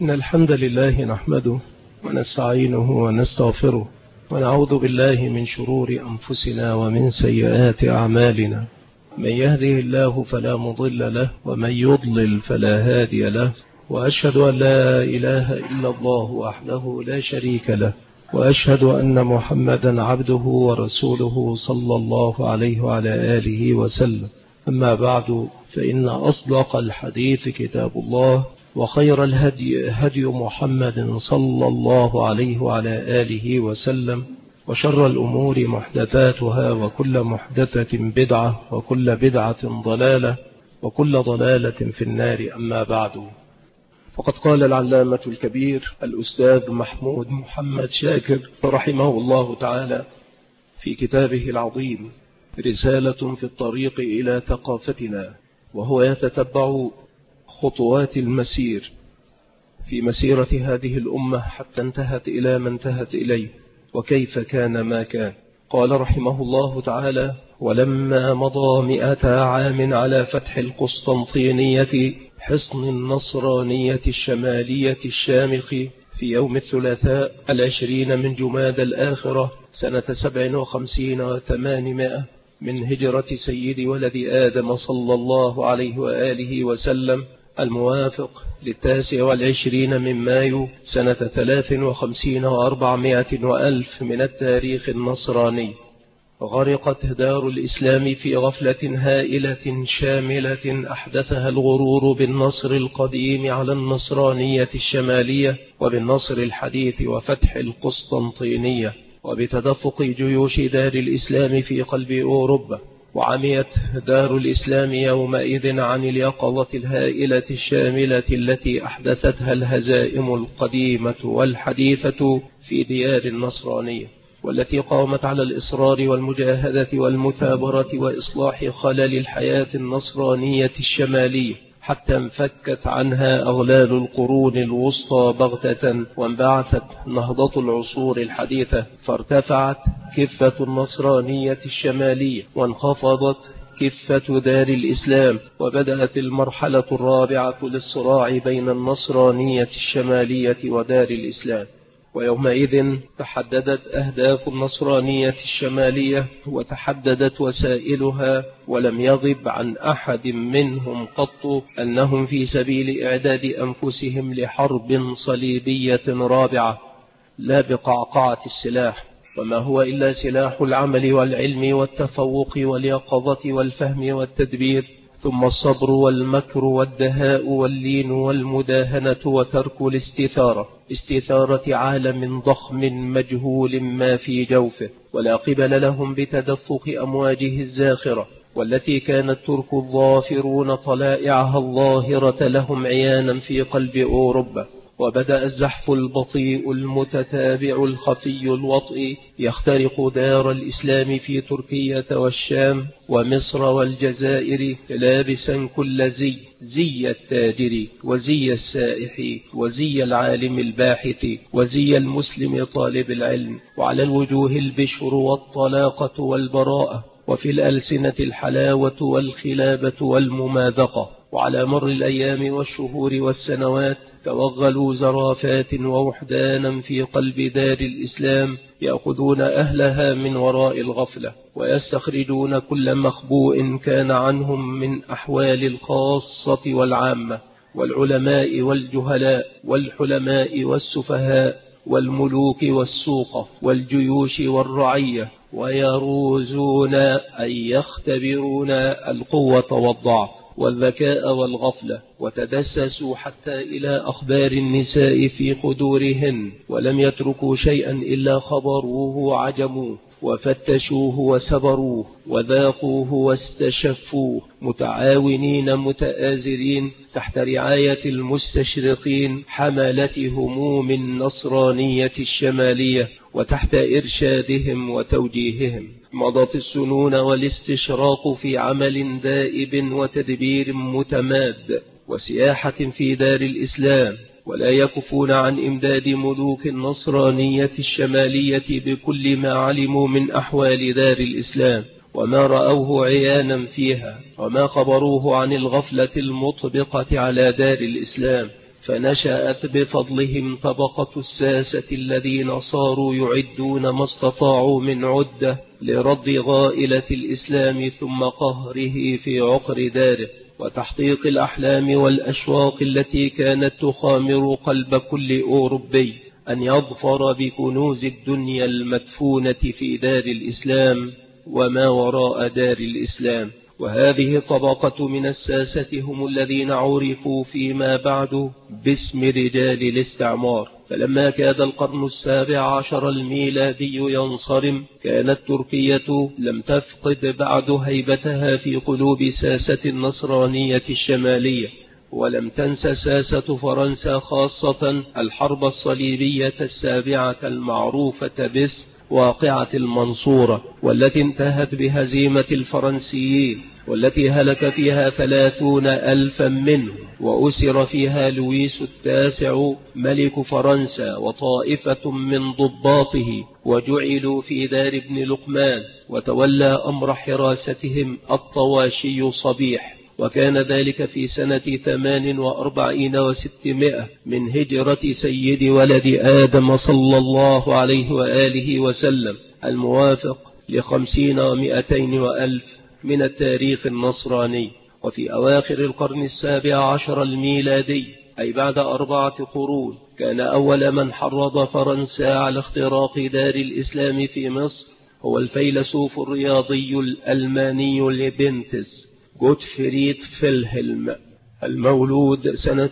إن الحمد لله نحمده ونستعينه ونستغفره ونعوذ بالله من شرور أنفسنا ومن سيئات أعمالنا. من يهده الله فلا مضل له ومن يضلل فلا هادي له، وأشهد أن لا إله إلا الله وحده لا شريك له، وأشهد أن محمدا عبده ورسوله صلى الله عليه وعلى آله وسلم. أما بعد، فإن أصدق الحديث كتاب الله، وخير الهدي هدي محمد صلى الله عليه وعلى آله وسلم، وشر الأمور محدثاتها، وكل محدثة بدعة، وكل بدعة ضلالة، وكل ضلالة في النار. أما بعد، فقد قال العلامة الكبير الأستاذ محمود محمد شاكر رحمه الله تعالى في كتابه العظيم رسالة في الطريق إلى ثقافتنا، وهو يتتبع خطوات المسير في مسيرة هذه الأمة حتى انتهت إلى ما انتهت إليه، وكيف كان ما كان. قال رحمه الله تعالى: ولما مضى 100 عام على فتح القسطنطينية حصن النصرانية الشمالية الشامخ في يوم الثلاثاء 20 من جمادى الآخرة سنة 57 و800 من هجرة سيد ولد آدم صلى الله عليه وآله وسلم، الموافق 29 من مايو سنة 53 و400 وألف من التاريخ النصراني، غرقت دار الإسلام في غفلة هائلة شاملة أحدثها الغرور بالنصر القديم على النصرانية الشمالية، وبالنصر الحديث وفتح القسطنطينية، وبتدفق جيوش دار الإسلام في قلب أوروبا. وعميت دار الإسلام يومئذ عن اليقظة الهائلة الشاملة التي أحدثتها الهزائم القديمة والحديثة في ديار النصرانية، والتي قامت على الإصرار والمجاهدة والمثابرة وإصلاح خلل الحياة النصرانية الشمالية، حتى انفكت عنها أغلال القرون الوسطى بغتة، وانبعثت نهضة العصور الحديثة، فارتفعت كفة النصرانية الشمالية، وانخفضت كفة دار الإسلام، وبدأت المرحلة الرابعة للصراع بين النصرانية الشمالية ودار الإسلام. ويومئذ تحددت أهداف النصرانية الشمالية وتحددت وسائلها، ولم يغب عن أحد منهم قط أنهم في سبيل إعداد أنفسهم لحرب صليبية رابعة، لا بقعقعة السلاح، وما هو إلا سلاح العمل والعلم والتفوق واليقظة والفهم والتدبير، ثم الصبر والمكر والدهاء واللين والمداهنة وترك الاستثارة، استثارة عالم ضخم مجهول ما في جوفه، ولا قبل لهم بتدفق أمواجه الزاخرة، والتي كان الترك الظافرون طلائعها الظاهرة لهم عيانا في قلب أوروبا. وبدأ الزحف البطيء المتتابع الخفي الوطئ يخترق دار الإسلام في تركيا والشام ومصر والجزائر، لابسا كل زي التاجر وزي السائح وزي العالم الباحث وزي المسلم طالب العلم، وعلى الوجوه البشر والطلاقة والبراءة، وفي الألسنة الحلاوة والخلابة والمماذقة. وعلى مر الأيام والشهور والسنوات توغلوا زرافات ووحدانا في قلب دار الإسلام، يأخذون أهلها من وراء الغفلة، ويستخرجون كل مخبوء كان عنهم من أحوال الخاصة والعامة، والعلماء والجهلاء، والحلماء والسفهاء، والملوك والسوق، والجيوش والرعية، ويروزون أي يختبرون القوة والضعف والذكاء والغفلة، وتدسسوا حتى إلى أخبار النساء في قدورهن، ولم يتركوا شيئا إلا خبروه وعجموه وفتشوه وسبروه وذاقوه واستشفوه، متعاونين متآزرين تحت رعاية المستشرقين حملة هموم النصرانية الشمالية، وتحت إرشادهم وتوجيههم. مضت السنون والاستشراق في عمل دائب وتدبير متماد وسياحة في دار الإسلام، ولا يكفون عن إمداد ملوك النصرانية الشمالية بكل ما علموا من أحوال دار الإسلام، وما رأوه عيانا فيها، وما خبروه عن الغفلة المطبقة على دار الإسلام، فنشأت بفضلهم طبقة الساسة الذين صاروا يعدون ما استطاعوا من عدة لرد غائلة الإسلام ثم قهره في عقر داره وتحقيق الأحلام والأشواق التي كانت تخامر قلب كل أوروبي أن يظفر بكنوز الدنيا المدفونة في دار الإسلام وما وراء دار الإسلام. وهذه الطبقة من الساسة هم الذين عرفوا فيما بعد باسم رجال الاستعمار. فلما كاد القرن 17 الميلادي ينصرم كانت تركيا لم تفقد بعد هيبتها في قلوب ساسة النصرانية الشمالية، ولم تنس ساسة فرنسا خاصة الحرب الصليبية السابعة المعروفة باسم واقعة المنصورة، والتي انتهت بهزيمة الفرنسيين، والتي هلك فيها 30,000 منهم، وأسر فيها لويس التاسع ملك فرنسا وطائفة من ضباطه، وجعلوا في دار ابن لقمان، وتولى أمر حراستهم الطواشي صبيح. وكان ذلك في سنة 48 و600 من هجرة سيد ولد آدم صلى الله عليه وآله وسلم، الموافق ل50 و200 وألف من التاريخ النصراني. وفي أواخر القرن 17 الميلادي، أي بعد 4 قرون، كان أول من حرض فرنسا على اختراق دار الإسلام في مصر هو الفيلسوف الرياضي الألماني ليبنتز غوتفريد فيلهلم، المولود سنة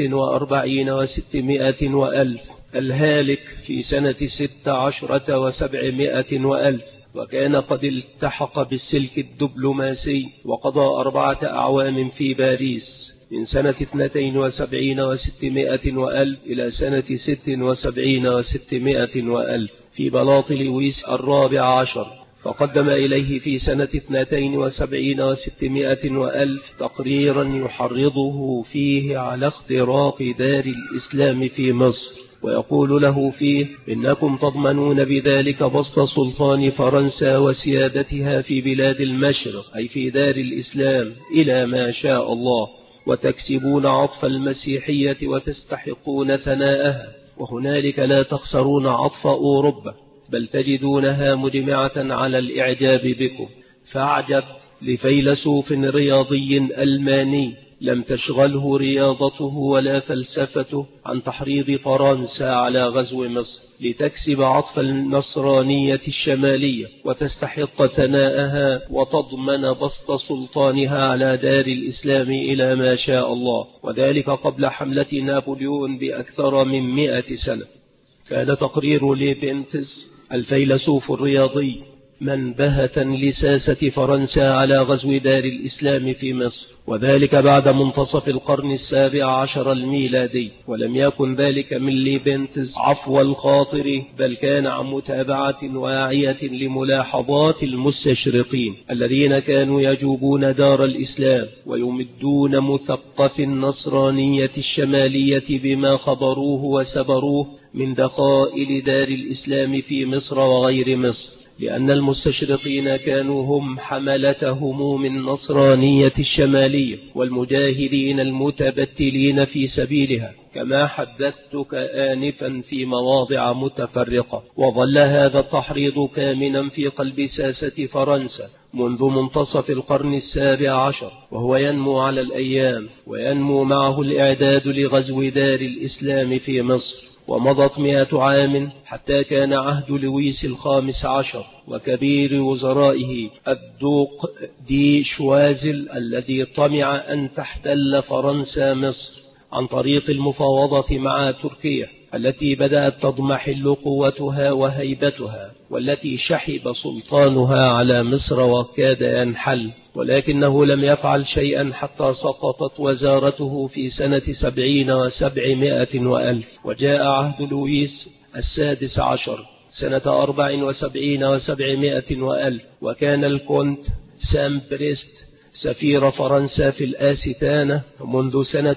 46 و600 وألف، الهالك في سنة 16 و700 وألف. وكان قد التحق بالسلك الدبلوماسي وقضى 4 أعوام في باريس من سنة 72 و600 وألف إلى سنة 76 و600 وألف في بلاط لويس الرابع عشر. فقدم إليه في سنة 72 و600 وألف تقريرا يحرضه فيه على اختراق دار الإسلام في مصر، ويقول له فيه: إنكم تضمنون بذلك بسط سلطان فرنسا وسيادتها في بلاد المشرق، أي في دار الإسلام، إلى ما شاء الله، وتكسبون عطف المسيحية وتستحقون ثناءها، وهنالك لا تخسرون عطف أوروبا، بل تجدونها مجمعة على الإعجاب بكم. فأعجب لفيلسوف رياضي ألماني لم تشغله رياضته ولا فلسفته عن تحريض فرنسا على غزو مصر لتكسب عطف النصرانية الشمالية وتستحق ثناءها وتضمن بسط سلطانها على دار الإسلام إلى ما شاء الله، وذلك قبل حملة نابليون بأكثر من 100 سنة. كان تقرير ليبنتز الفيلسوف الرياضي منبهة لساسة فرنسا على غزو دار الإسلام في مصر، وذلك بعد منتصف القرن 17 الميلادي. ولم يكن ذلك من ليبنتز عفو الخاطر، بل كان عن متابعة واعية لملاحظات المستشرقين الذين كانوا يجوبون دار الإسلام ويمدون مثقف النصرانية الشمالية بما خبروه وسبروه من دخائل دار الإسلام في مصر وغير مصر، لأن المستشرقين كانوا هم حملة هموم النصرانية الشمالية والمجاهدين المتبتلين في سبيلها، كما حدثتك آنفا في مواضع متفرقة. وظل هذا التحريض كامنا في قلب ساسة فرنسا منذ منتصف القرن 17، وهو ينمو على الأيام، وينمو معه الإعداد لغزو دار الإسلام في مصر. ومضت 100 عام حتى كان عهد لويس الخامس عشر وكبير وزرائه الدوق دي شوازل الذي طمع أن تحتل فرنسا مصر عن طريق المفاوضة مع تركيا، التي بدأت تضمحل قوتها وهيبتها، والتي شحب سلطانها على مصر وكاد ينحل، ولكنه لم يفعل شيئا حتى سقطت وزارته في سنة 70 و700 وألف. وجاء عهد لويس السادس عشر سنة 74 و700 وألف، وكان الكونت سام بريست سفير فرنسا في الآستانة منذ سنة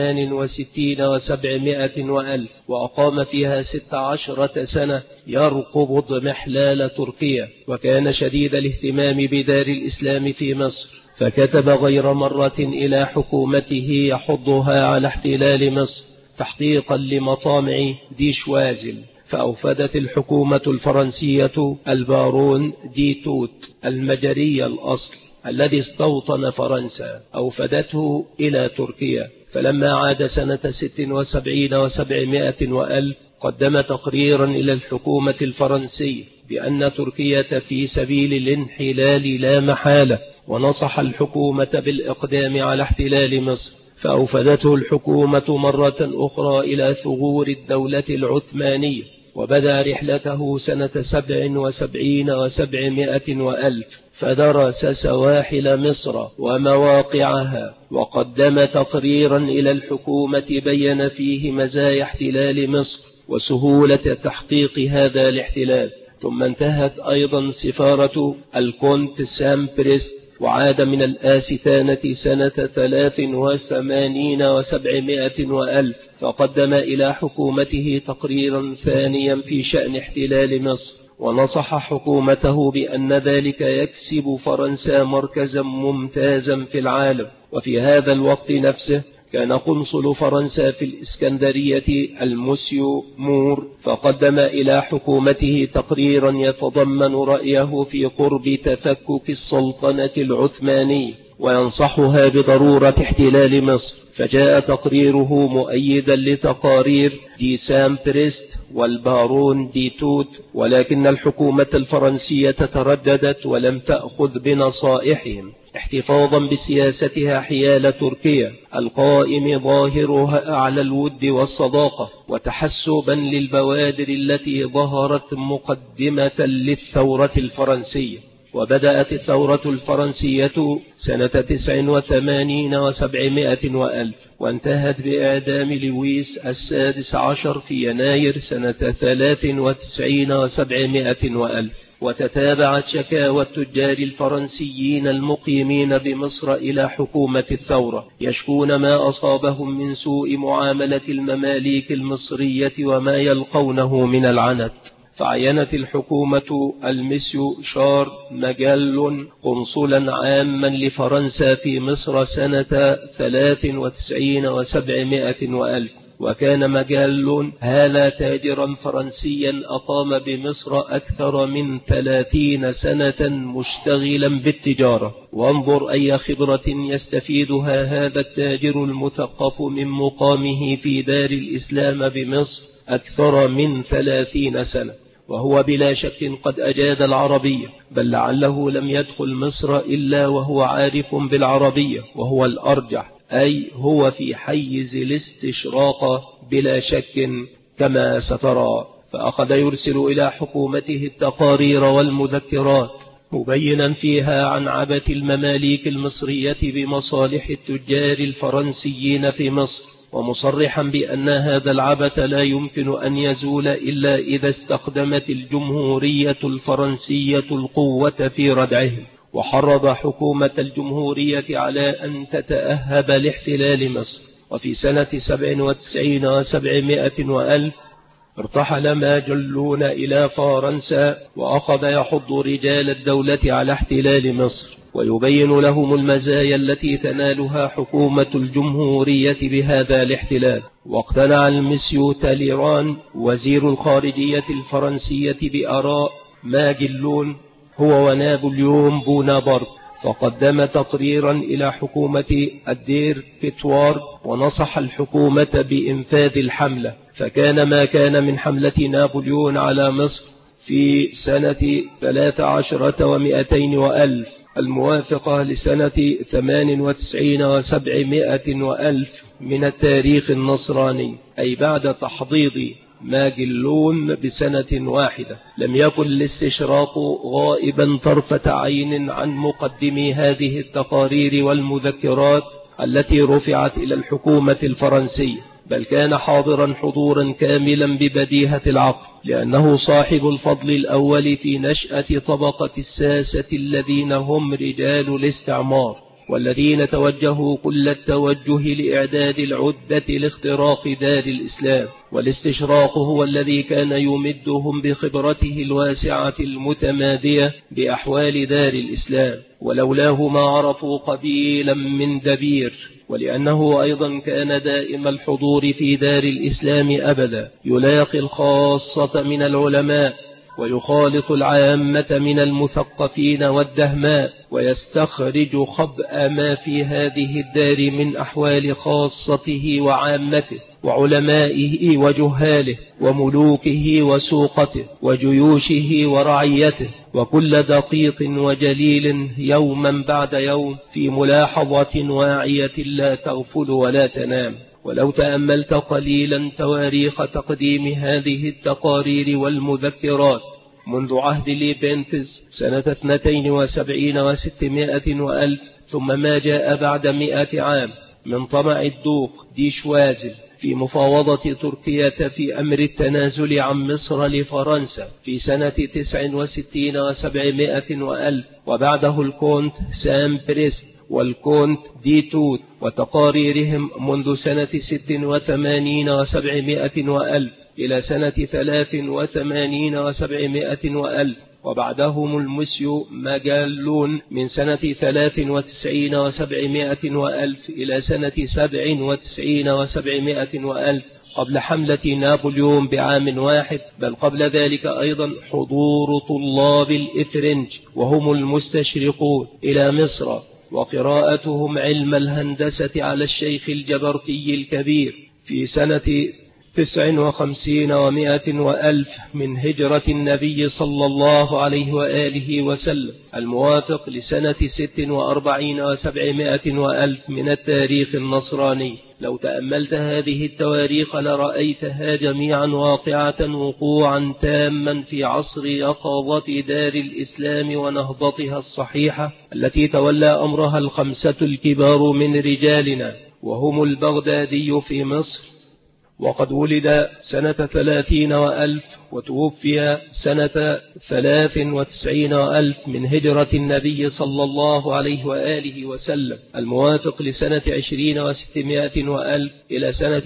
68 و700 وألف، وأقام فيها 16 سنة يرقب اضمحلال تركيا، وكان شديد الاهتمام بدار الإسلام في مصر، فكتب غير مرة إلى حكومته يحضها على احتلال مصر، تحقيقا لمطامع دي شوازل. فأوفدت الحكومة الفرنسية البارون دي توت المجري الأصل الذي استوطن فرنسا، أوفدته إلى تركيا. فلما عاد سنة 76 و700 وألف قدم تقريرا إلى الحكومة الفرنسية بأن تركيا في سبيل الانحلال لا محالة، ونصح الحكومة بالإقدام على احتلال مصر. فأوفدته الحكومة مرة أخرى إلى ثغور الدولة العثمانية، وبدأ رحلته سنة 77 و700 وألف، فدرس سواحل مصر ومواقعها، وقدم تقريرا إلى الحكومة بين فيه مزايا احتلال مصر وسهولة تحقيق هذا الاحتلال. ثم انتهت أيضا سفارة الكونت سان بريست، وعاد من الآستانة سنة 83 و700 وألف، فقدم إلى حكومته تقريرا ثانيا في شأن احتلال مصر، ونصح حكومته بأن ذلك يكسب فرنسا مركزا ممتازا في العالم. وفي هذا الوقت نفسه كان قنصل فرنسا في الإسكندرية المسيو مور، فقدم إلى حكومته تقريرا يتضمن رأيه في قرب تفكك السلطنة العثمانية، وينصحها بضرورة احتلال مصر. فجاء تقريره مؤيدا لتقارير دي سان بريست والبارون دي توت، ولكن الحكومة الفرنسية ترددت ولم تأخذ بنصائحهم، احتفاظا بسياستها حيال تركيا القائم ظاهرها على الود والصداقة، وتحسبا للبوادر التي ظهرت مقدمة للثورة الفرنسية. وبدأت الثورة الفرنسية سنة 89 و700 وألف، وانتهت بإعدام لويس السادس عشر في يناير سنة 93 و700 وألف. وتتابعت شكاوى التجار الفرنسيين المقيمين بمصر إلى حكومة الثورة، يشكون ما أصابهم من سوء معاملة المماليك المصرية وما يلقونه من العنت. فعينت الحكومة المسيو شار ماجلون قنصلا عاما لفرنسا في مصر سنة 93 و700 وألف، وكان ماجلون هذا تاجرا فرنسيا أقام بمصر أكثر من 30 سنة مشتغلا بالتجارة. وانظر أي خبرة يستفيدها هذا التاجر المثقف من مقامه في دار الإسلام بمصر أكثر من 30 سنة، وهو بلا شك قد أجاد العربية، بل لعله لم يدخل مصر إلا وهو عارف بالعربية، وهو الأرجح، أي هو في حيز الاستشراق بلا شك كما سترى. فأخذ يرسل إلى حكومته التقارير والمذكرات مبينا فيها عن عبث المماليك المصرية بمصالح التجار الفرنسيين في مصر، ومصرحا بأن هذا العبث لا يمكن أن يزول إلا إذا استخدمت الجمهورية الفرنسية القوة في ردعهم. وحرض حكومة الجمهورية على أن تتأهب لاحتلال مصر. وفي سنة 97 و700 وألف ارتحل ماجلون إلى فرنسا، وأخذ يحض رجال الدولة على احتلال مصر، ويبين لهم المزايا التي تنالها حكومة الجمهورية بهذا الاحتلال. واقتنع المسيو تاليران وزير الخارجية الفرنسية بآراء ماجلون هو ونابليون بونابرت، فقدم تقريرا إلى حكومة الدير بيتوار، ونصح الحكومة بإنفاذ الحملة. فكان ما كان من حملة نابليون على مصر في سنة 13 و200 وألف الموافقة لسنة 98 و700 وألف من التاريخ النصراني، أي بعد تحضيض ماجلون بسنة واحدة، لم يكن الاستشراق غائبا طرفة عين عن مقدمي هذه التقارير والمذكرات التي رفعت إلى الحكومة الفرنسية، بل كان حاضرا حضورا كاملا ببديهة العقل، لأنه صاحب الفضل الأول في نشأة طبقة الساسة الذين هم رجال الاستعمار. والذين توجهوا كل التوجه لإعداد العدة لاختراق دار الإسلام. والاستشراق هو الذي كان يمدهم بخبرته الواسعة المتمادية بأحوال دار الإسلام، ولولاه ما عرفوا قبيلا من دبير، ولأنه أيضا كان دائم الحضور في دار الإسلام أبدا، يلاقي الخاصة من العلماء ويخالط العامة من المثقفين والدهماء، ويستخرج خبأ ما في هذه الدار من أحوال خاصته وعامته وعلمائه وجهاله وملوكه وسوقته وجيوشه ورعيته، وكل دقيق وجليل يوما بعد يوم في ملاحظة واعية لا تغفل ولا تنام. ولو تأملت قليلا تواريخ تقديم هذه التقارير والمذكرات منذ عهد ليبنتز سنة 72 و600 وألف، ثم ما جاء بعد 100 عام من طمع الدوق دي شوازل في مفاوضة تركيا في أمر التنازل عن مصر لفرنسا في سنة 69 و700 وألف، وبعده الكونت سام بريست والكونت دي توت وتقاريرهم منذ سنة 86 و700 وألف إلى سنة 83 و700 وألف، وبعدهم المسيو ماجالون من سنة 93 و700 وألف إلى سنة 97 و700 وألف قبل حملة نابليون بعام واحد، بل قبل ذلك أيضا حضور طلاب الإفرنج وهم المستشرقون إلى مصر وقراءتهم علم الهندسة على الشيخ الجبرتي الكبير في سنة 59 و100 وألف من هجرة النبي صلى الله عليه وآله وسلم، الموافق لسنة 46 و700 وألف من التاريخ النصراني. لو تأملت هذه التواريخ لرأيتها جميعا واقعة وقوعا تاما في عصر يقظة دار الإسلام ونهضتها الصحيحة التي تولى أمرها الخمسة الكبار من رجالنا، وهم البغدادي في مصر، وقد ولد سنة 30 وألف وتوفي سنة 93 وألف من هجرة النبي صلى الله عليه وآله وسلم، الموافق لسنة 20 و600 وألف إلى سنة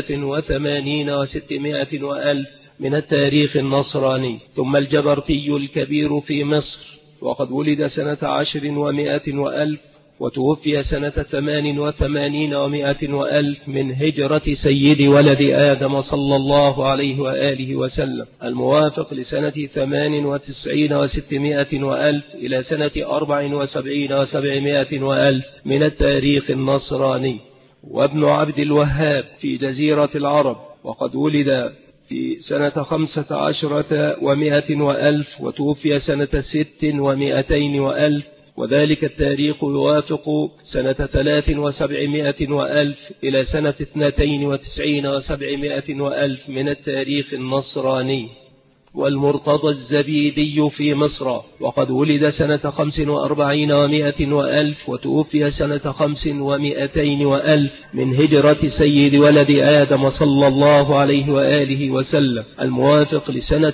83 و600 وألف من التاريخ النصراني. ثم الجبرتي الكبير في مصر، وقد ولد سنة 10 و100 وألف وتوفي سنة 88 و100 وألف من هجرة سيد ولد آدم صلى الله عليه وآله وسلم، الموافق لسنة 98 و600 وألف إلى سنة 74 و700 وألف من التاريخ النصراني. وابن عبد الوهاب في جزيرة العرب، وقد ولد في سنة 15 و100 وألف وتوفي سنة 6 و200 وألف، وذلك التاريخ يوافق سنة 3 و700 وألف إلى سنة 92 و700 وألف من التاريخ النصراني. والمرتضى الزبيدي في مصر، وقد ولد سنة 45 و100 وألف وتوفي سنة 5 و200 وألف من هجرة سيد ولد آدم صلى الله عليه وآله وسلم، الموافق لسنة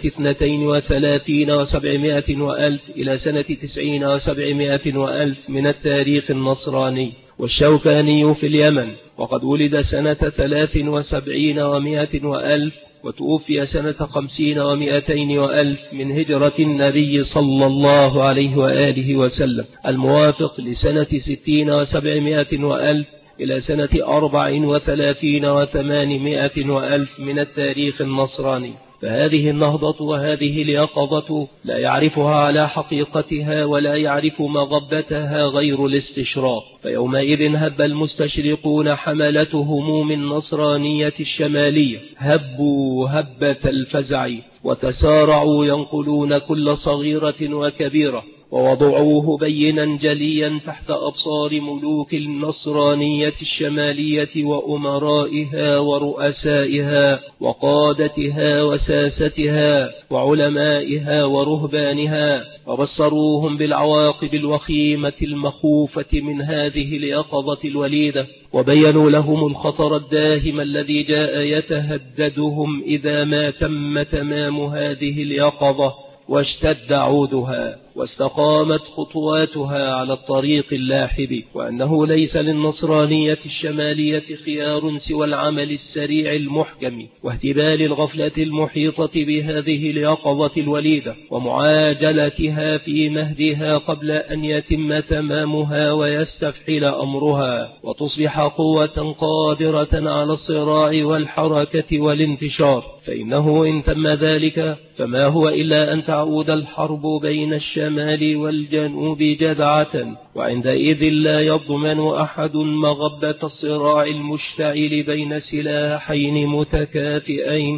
32 و700 وألف إلى سنة 90 و700 وألف من التاريخ النصراني. والشوكاني في اليمن، وقد ولد سنة 73 و100 وألف وتوفي سنة 50 و200 وألف من هجرة النبي صلى الله عليه وآله وسلم، الموافق لسنة 60 و700 وألف إلى سنة 34 و800 وألف من التاريخ النصراني. فهذه النهضة وهذه اليقظة لا يعرفها على حقيقتها ولا يعرف مغبتها غير الاستشراق، فيومئذ هب المستشرقون حملة هموم النصرانية الشمالية، هبوا هبة الفزع وتسارعوا ينقلون كل صغيرة وكبيرة، ووضعوه بينا جليا تحت أبصار ملوك النصرانية الشمالية وأمرائها ورؤسائها وقادتها وساستها وعلمائها ورهبانها، وبصروهم بالعواقب الوخيمة المخوفة من هذه اليقظة الوليدة، وبينوا لهم الخطر الداهم الذي جاء يتهددهم إذا ما تم تمام هذه اليقظة واشتد عودها. واستقامت خطواتها على الطريق اللاحب، وأنه ليس للنصرانية الشمالية خيار سوى العمل السريع المحكم واهتبال الغفلة المحيطة بهذه اليقظة الوليدة ومعاجلتها في مهدها قبل أن يتم تمامها ويستفحل أمرها وتصبح قوة قادرة على الصراع والحركة والانتشار. فإنه إن تم ذلك فما هو إلا أن تعود الحرب بين الشمال والجنوب جدعة، وعندئذ لا يضمن أحد مغبة الصراع المشتعل بين سلاحين متكافئين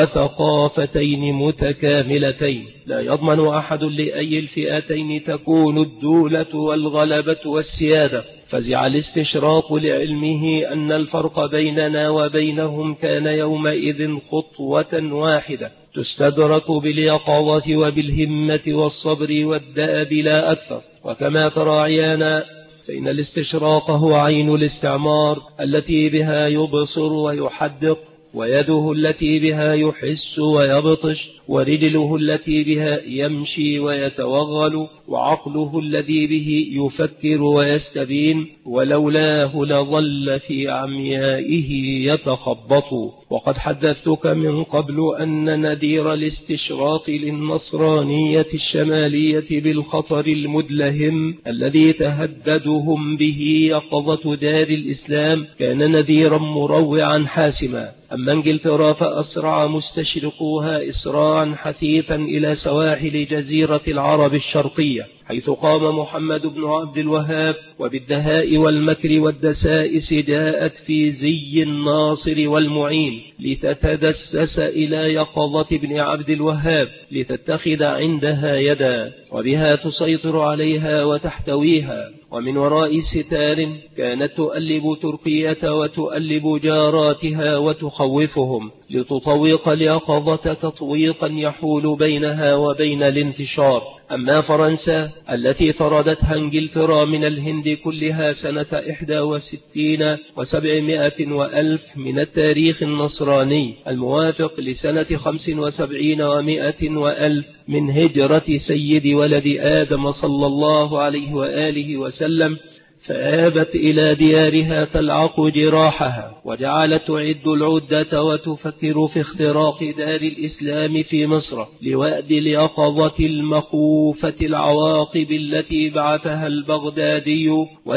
وثقافتين متكاملتين. لا يضمن أحد لأي الفئتين تكون الدولة والغلبة والسيادة. فزع الاستشراق لعلمه أن الفرق بيننا وبينهم كان يومئذ خطوة واحدة تستدرك باليقظة وبالهمة والصبر والدأب لا أكثر. وكما ترى عيانا فإن الاستشراق هو عين الاستعمار التي بها يبصر ويحدق، ويده التي بها يحس ويبطش، ورجله التي بها يمشي ويتوغل، وعقله الذي به يفكر ويستبين، ولولاه لظل في عميائه يتخبط. وقد حدثتك من قبل أن نذير الاستشراق للنصرانية الشمالية بالخطر المدلهم الذي تهددهم به يقظة دار الإسلام كان نذيرا مروعا حاسما. أما انجلترا فأسرع مستشرقوها إسراعا حثيثا إلى سواحل جزيرة العرب الشرقية، حيث قام محمد بن عبد الوهاب وبالدهاء والمكر والدسائس جاءت في زي الناصر والمعين لتتدسس إلى يقظة ابن عبد الوهاب لتتخذ عندها يدا وبها تسيطر عليها وتحتويها. ومن وراء ستار كانت تؤلب تركية وتؤلب جاراتها وتخوفهم لتطوق اليقظة تطويقا يحول بينها وبين الانتشار. أما فرنسا التي طردتها انجلترا من الهند كلها سنة 61 و700 وألف من التاريخ النصراني الموافق لسنة 75 و100 وألف من هجرة سيد ولد آدم صلى الله عليه وآله وسلم، فآبت إلى ديارها تلعق جراحها وجعلت تعد العدة وتفكر في اختراق دار الإسلام في مصر لوأد اليقظة المخوفة العواقب التي بعثها البغدادي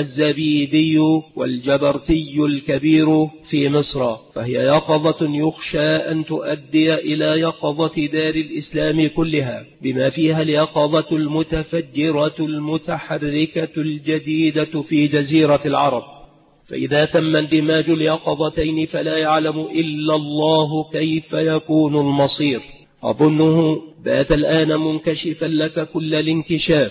والزبيدي والجبرتي الكبير في مصر، فهي يقظة يخشى أن تؤدي إلى يقظة دار الإسلام كلها بما فيها اليقظة المتفجرة المتحركة الجديدة في جزيرة العرب. فإذا تم اندماج اليقظتين فلا يعلم إلا الله كيف يكون المصير. أظنه بات الآن منكشفا لك كل الانكشاف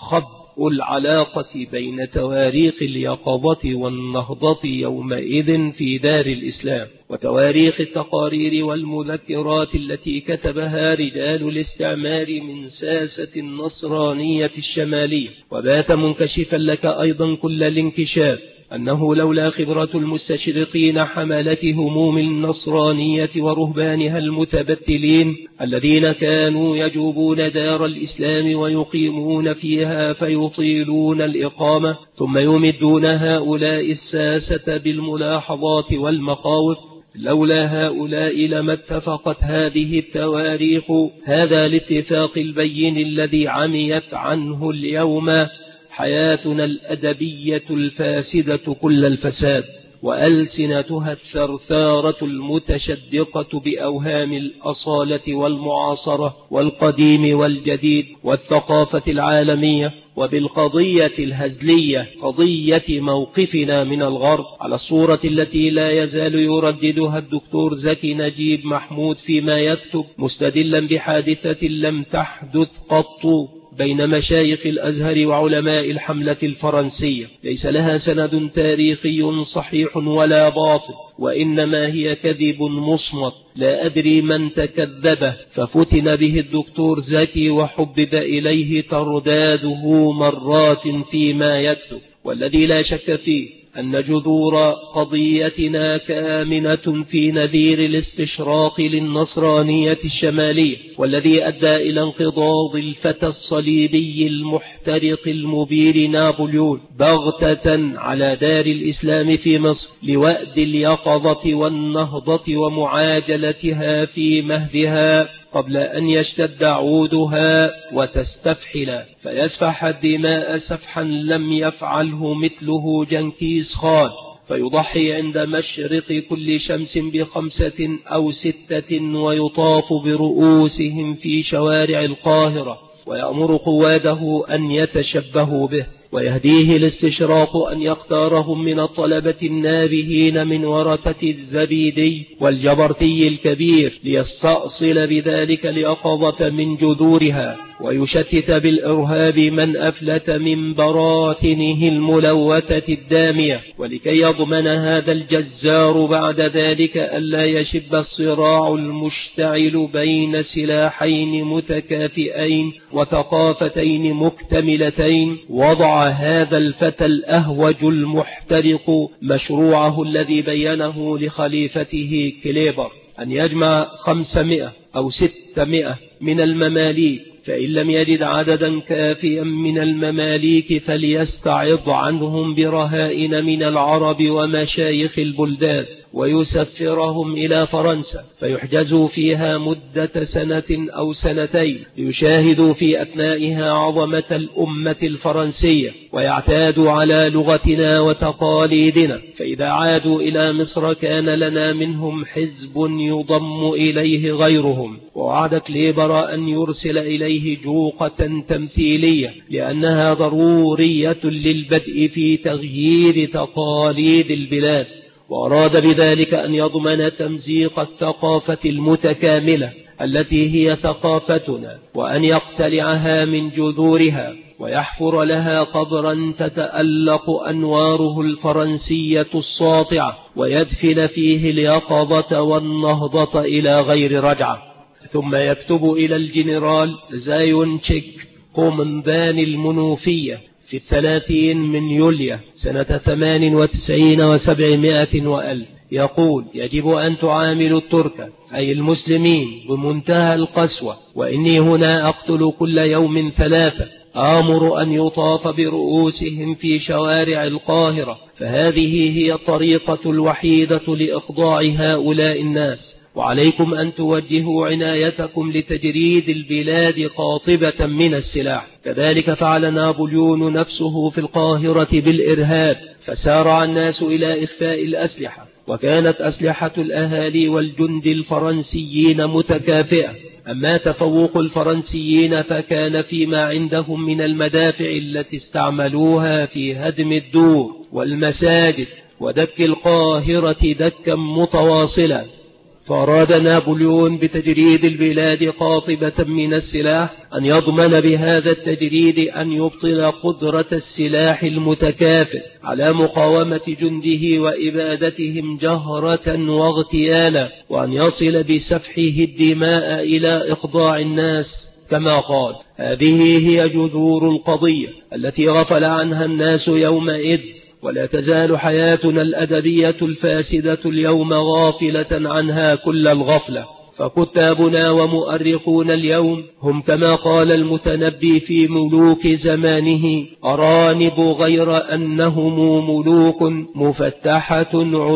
خبء العلاقة بين تواريخ اليقظة والنهضة يومئذ في دار الإسلام وتواريخ التقارير والمذكرات التي كتبها رجال الاستعمار من ساسة النصرانية الشمالية. وبات منكشفا لك أيضا كل الانكشاف أنه لولا خبرة المستشرقين حملة هموم النصرانية ورهبانها المتبتلين الذين كانوا يجوبون دار الإسلام ويقيمون فيها فيطيلون الإقامة ثم يمدون هؤلاء الساسة بالملاحظات والمخاوف، لولا هؤلاء لما اتفقت هذه التواريخ هذا الاتفاق البين الذي عميت عنه اليوم حياتنا الأدبية الفاسدة كل الفساد وألسنتها الثرثارة المتشدقة بأوهام الأصالة والمعاصرة والقديم والجديد والثقافة العالمية وبالقضية الهزلية قضية موقفنا من الغرب على الصورة التي لا يزال يرددها الدكتور زكي نجيب محمود فيما يكتب مستدلا بحادثة لم تحدث قط بين مشايخ الأزهر وعلماء الحملة الفرنسية ليس لها سند تاريخي صحيح ولا باطل، وإنما هي كذب مصمت لا أدري من تكذبه ففتن به الدكتور زكي وحبب إليه ترداده مرات فيما يكتب. والذي لا شك فيه أن جذور قضيتنا كامنة في نذير الاستشراق للنصرانية الشمالية، والذي أدى إلى انقضاض الفتى الصليبي المحترق المبير نابليون بغتة على دار الإسلام في مصر لوأد اليقظة والنهضة ومعاجلتها في مهدها قبل أن يشتد عودها وتستفحل فيسفح الدماء سفحا لم يفعله مثله جنكيز خان، فيضحي عند مشرق كل شمس ب5 أو 6 ويطاف برؤوسهم في شوارع القاهرة، ويأمر قواده أن يتشبهوا به، ويهديه الاستشراق أن يختارهم من الطلبة النابهين من ورثة الزبيدي والجبرتي الكبير ليستأصل بذلك اليقظة من جذورها، ويشتت بالإرهاب من أفلت من براثنه الملوثة الدامية، ولكي يضمن هذا الجزار بعد ذلك ألا يشب الصراع المشتعل بين سلاحين متكافئين وثقافتين مكتملتين، وضع هذا الفتى الأهوج المحترق مشروعه الذي بينه لخليفته كليبر أن يجمع 500 أو 600 من المماليك، فإن لم يجد عددا كافيا من المماليك فليستعض عنهم برهائن من العرب ومشايخ البلدان ويسفرهم إلى فرنسا فيحجزوا فيها مدة 1 سنة أو 2 ليشاهدوا في أثنائها عظمة الأمة الفرنسية ويعتادوا على لغتنا وتقاليدنا، فإذا عادوا إلى مصر كان لنا منهم حزب يضم إليه غيرهم. ووعد كليبر أن يرسل إليه جوقة تمثيلية لأنها ضرورية للبدء في تغيير تقاليد البلاد، وأراد بذلك أن يضمن تمزيق الثقافة المتكاملة التي هي ثقافتنا، وأن يقتلعها من جذورها ويحفر لها قبرا تتألق أنواره الفرنسية الساطعة ويدفن فيه اليقظة والنهضة إلى غير رجعة. ثم يكتب إلى الجنرال زايونتشيك قومندان المنوفية في 30 من يوليو سنة 98 و700 وألف، يقول: يجب أن تعاملوا الترك أي المسلمين بمنتهى القسوة، وإني هنا أقتل كل يوم 3، آمر أن يطاف برؤوسهم في شوارع القاهرة، فهذه هي الطريقة الوحيدة لإخضاع هؤلاء الناس، وعليكم أن توجهوا عنايتكم لتجريد البلاد قاطبة من السلاح. كذلك فعل نابليون نفسه في القاهرة بالإرهاب، فسارع الناس إلى إخفاء الأسلحة، وكانت أسلحة الأهالي والجند الفرنسيين متكافئة. أما تفوق الفرنسيين فكان فيما عندهم من المدافع التي استعملوها في هدم الدور والمساجد ودك القاهرة دكا متواصلا. فأراد نابليون بتجريد البلاد قاطبة من السلاح أن يضمن بهذا التجريد أن يبطل قدرة السلاح المتكافئ على مقاومة جنده وإبادتهم جهرة واغتيالا، وأن يصل بسفحه الدماء إلى إخضاع الناس كما قال. هذه هي جذور القضية التي غفل عنها الناس يومئذ، ولا تزال حياتنا الأدبية الفاسدة اليوم غافلة عنها كل الغفلة. فكتابنا ومؤرخون اليوم هم كما قال المتنبي في ملوك زمانه: أرانب غير أنهم ملوك مفتحة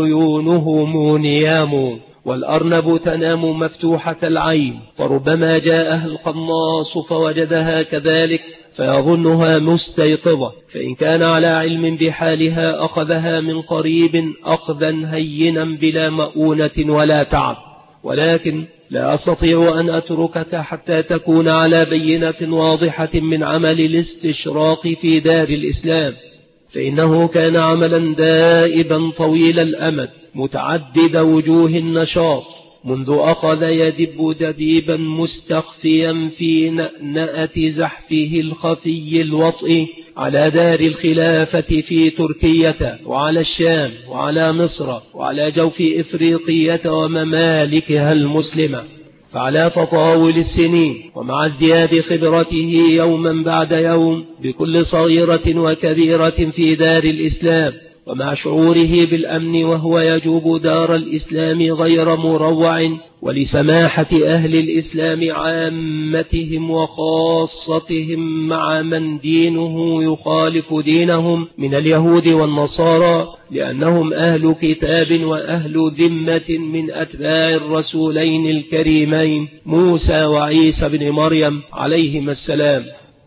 عيونهم نيام، والأرنب تنام مفتوحة العين، فربما جاءها القناص فوجدها كذلك فيظنها مستيقظة، فإن كان على علم بحالها أخذها من قريب أخذا هينا بلا مؤونة ولا تعب. ولكن لا أستطيع أن أتركك حتى تكون على بينة واضحة من عمل الاستشراق في دار الإسلام، فإنه كان عملا دائبا طويل الأمد متعدد وجوه النشاط، منذ أخذ يدب دبيبا مستخفيا في نأنأة زحفه الخفي الوطئ على دار الخلافة في تركية وعلى الشام وعلى مصر وعلى جوف إفريقية وممالكها المسلمة. فعلى تطاول السنين ومع ازدياد خبرته يوما بعد يوم بكل صغيرة وكبيرة في دار الإسلام، ومع شعوره بالأمن وهو يجوب دار الإسلام غير مروع، ولسماحة أهل الإسلام عامتهم وخاصتهم مع من دينه يخالف دينهم من اليهود والنصارى، لأنهم أهل كتاب وأهل ذمة من أتباع الرسولين الكريمين موسى وعيسى بن مريم عليهما السلام.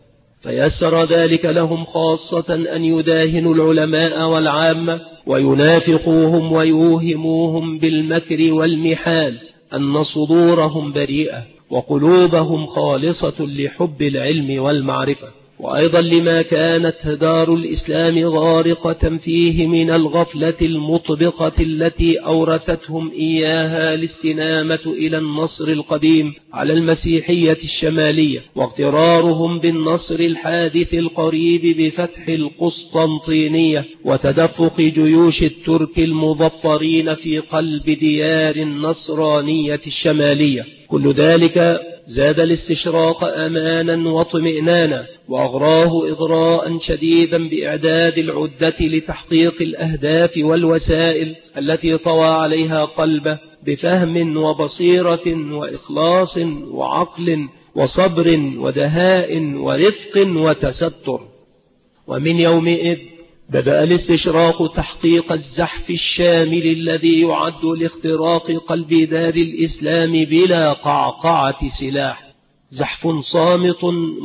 فيسر ذلك لهم خاصة أن يداهنوا العلماء والعامة وينافقوهم ويوهموهم بالمكر والمحال أن صدورهم بريئة وقلوبهم خالصة لحب العلم والمعرفة، وأيضا لما كانت دار الإسلام غارقة فيه من الغفلة المطبقة التي أورثتهم إياها الاستنامة إلى النصر القديم على المسيحية الشمالية، واغترارهم بالنصر الحادث القريب بفتح القسطنطينية وتدفق جيوش الترك المظفرين في قلب ديار النصرانية الشمالية. كل ذلك زاد الاستشراق أمانا واطمئنانا، وأغراه إغراء شديدا بإعداد العدة لتحقيق الأهداف والوسائل التي طوى عليها قلبه بفهم وبصيرة وإخلاص وعقل وصبر ودهاء ورفق وتستر. ومن يومئذ بدأ الاستشراق تحقيق الزحف الشامل الذي يعد لاختراق قلب دار الإسلام بلا قعقعة سلاح، زحف صامت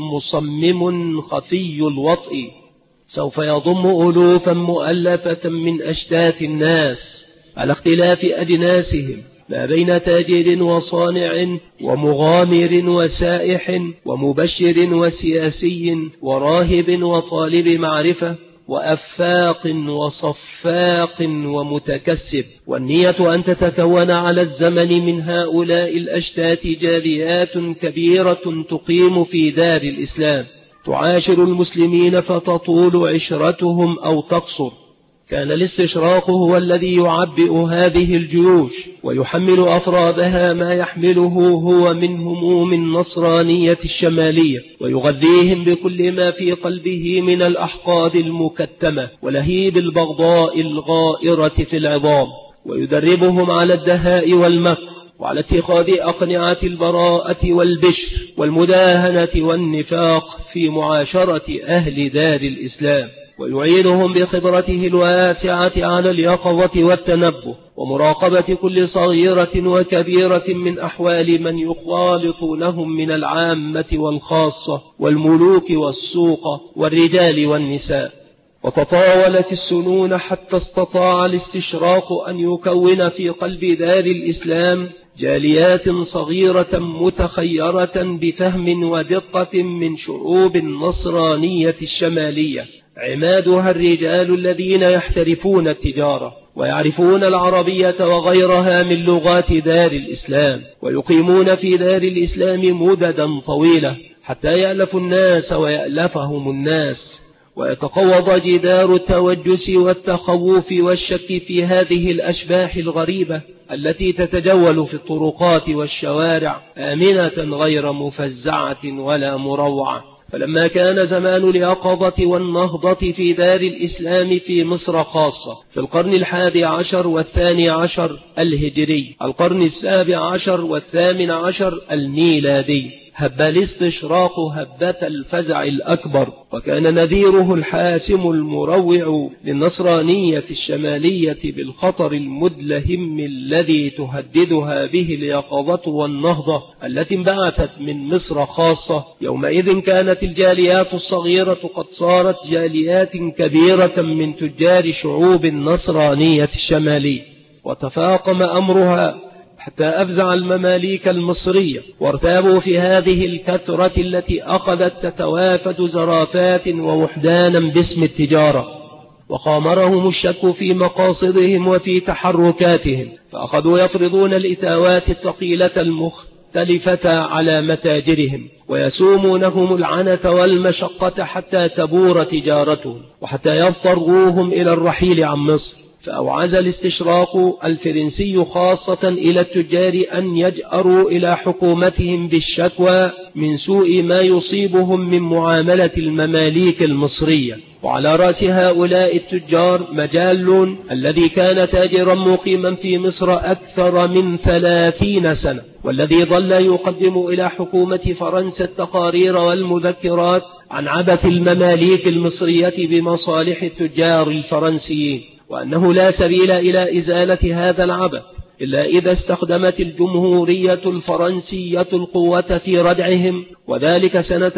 مصمم خفي الوطء سوف يضم ألوفا مؤلفة من أشتات الناس على اختلاف أجناسهم، ما بين تاجر وصانع ومغامر وسائح ومبشر وسياسي وراهب وطالب معرفة وأفاق وصفاق ومتكسب، والنية أن تتكون على الزمن من هؤلاء الأشتات جاليات كبيرة تقيم في دار الإسلام، تعاشر المسلمين فتطول عشرتهم أو تقصر. كان الاستشراق هو الذي يعبئ هذه الجيوش ويحمل أفرادها ما يحمله هو من هموم النصرانية الشمالية، ويغذيهم بكل ما في قلبه من الأحقاد المكتمة ولهيب البغضاء الغائرة في العظام، ويدربهم على الدهاء والمكر وعلى اتخاذ أقنعة البراءة والبشر والمداهنة والنفاق في معاشرة أهل دار الإسلام، ويعينهم بخبرته الواسعة على اليقظة والتنبه ومراقبة كل صغيرة وكبيرة من أحوال من يخالطونهم من العامة والخاصة والملوك والسوق والرجال والنساء. وتطاولت السنون حتى استطاع الاستشراق أن يكون في قلب دار الإسلام جاليات صغيرة متخيرة بفهم ودقة من شعوب النصرانية الشمالية، عمادها الرجال الذين يحترفون التجارة ويعرفون العربية وغيرها من لغات دار الإسلام، ويقيمون في دار الإسلام مددا طويلة حتى يألف الناس ويألفهم الناس، ويتقوض جدار التوجس والتخوف والشك في هذه الأشباح الغريبة التي تتجول في الطرقات والشوارع آمنة غير مفزعة ولا مروعة. فلما كان زمان اليقظة والنهضة في دار الإسلام في مصر خاصة في القرن 11 والثاني عشر الهجري، القرن 17 والثامن عشر الميلادي، هب الاستشراق هبة الفزع الأكبر، وكان نذيره الحاسم المروع للنصرانية الشمالية بالخطر المدلهم الذي تهددها به اليقظة والنهضة التي انبعثت من مصر خاصة. يومئذ كانت الجاليات الصغيرة قد صارت جاليات كبيرة من تجار شعوب النصرانية الشمالية، وتفاقم أمرها حتى أفزع المماليك المصرية، وارتابوا في هذه الكثرة التي أخذت تتوافد زرافات ووحدانا باسم التجارة، وخامرهم الشك في مقاصدهم وفي تحركاتهم، فأخذوا يفرضون الإتاوات الثقيلة المختلفة على متاجرهم، ويسومونهم العنة والمشقة حتى تبور تجارتهم، وحتى يضطروهم إلى الرحيل عن مصر. فأوعز الاستشراق الفرنسي خاصة إلى التجار أن يجأروا إلى حكومتهم بالشكوى من سوء ما يصيبهم من معاملة المماليك المصرية. وعلى رأس هؤلاء التجار مجال الذي كان تاجرا مقيما في مصر أكثر من 30 سنة، والذي ظل يقدم إلى حكومة فرنسا التقارير والمذكرات عن عبث المماليك المصرية بمصالح التجار الفرنسيين، وأنه لا سبيل إلى إزالة هذا العبث إلا إذا استخدمت الجمهورية الفرنسية القوة في ردعهم، وذلك سنة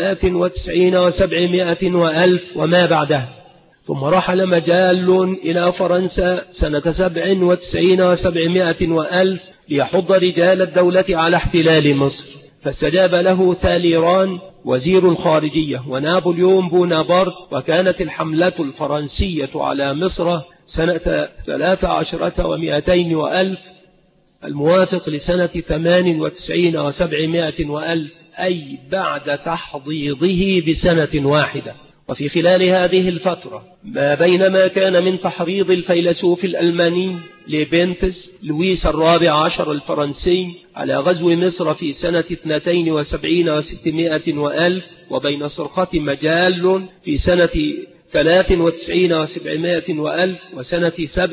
93 و700 وألف وما بعدها. ثم رحل مجال إلى فرنسا سنة 97 و700 وألف ليحض رجال الدولة على احتلال مصر، فاستجاب له تاليران وزير الخارجية ونابليون بونابرت. وكانت الحملة الفرنسية على مصر سنة 13 و200 وألف الموافق لسنة 98 و700 وألف، أي بعد تحضيضه بسنة واحدة. وفي خلال هذه الفترة ما بين ما كان من تحريض الفيلسوف الألماني ليبنتس لويس الرابع عشر الفرنسي على غزو مصر في سنة 72 و600 وألف، وبين صرخة مجال في سنة 93 و700 وألف وسنة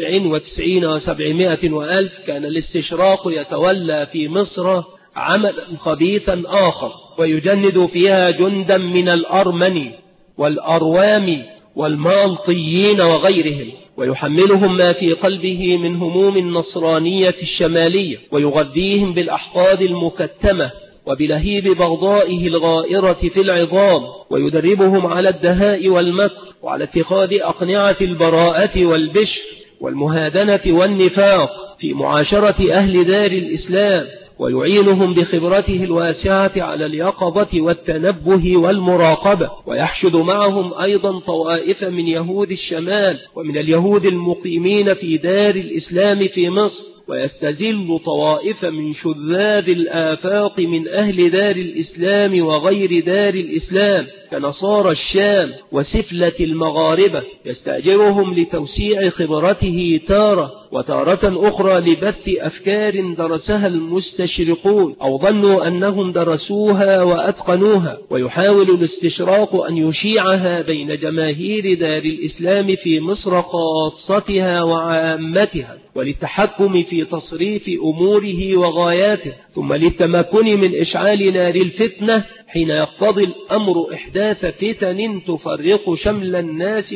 97 و700 وألف، كان الاستشراق يتولى في مصر عملا خبيثا آخر، ويجند فيها جندا من الأرمن والأروام والمالطيين وغيرهم، ويحملهم ما في قلبه من هموم النصرانية الشمالية، ويغذيهم بالأحقاد المكتمة وبلهيب بغضائه الغائرة في العظام، ويدربهم على الدهاء والمكر وعلى اتخاذ أقنعة البراءة والبشر والمهادنة والنفاق في معاشرة أهل دار الإسلام، ويعينهم بخبرته الواسعة على اليقظة والتنبه والمراقبة، ويحشد معهم أيضا طوائف من يهود الشمال ومن اليهود المقيمين في دار الإسلام في مصر، ويستزل طوائف من شذاذ الآفاق من أهل دار الإسلام وغير دار الإسلام كنصارى الشام وسفلة المغاربة، يستأجرهم لتوسيع خبرته تارة، وتارة أخرى لبث أفكار درسها المستشرقون أو ظنوا أنهم درسوها وأتقنوها، ويحاول الاستشراق أن يشيعها بين جماهير دار الإسلام في مصر خاصتها وعامتها، وللتحكم في تصريف أموره وغاياته، ثم للتمكن من إشعال نار الفتنة حين يقتضي الأمر إحداث فتن تفرق شمل الناس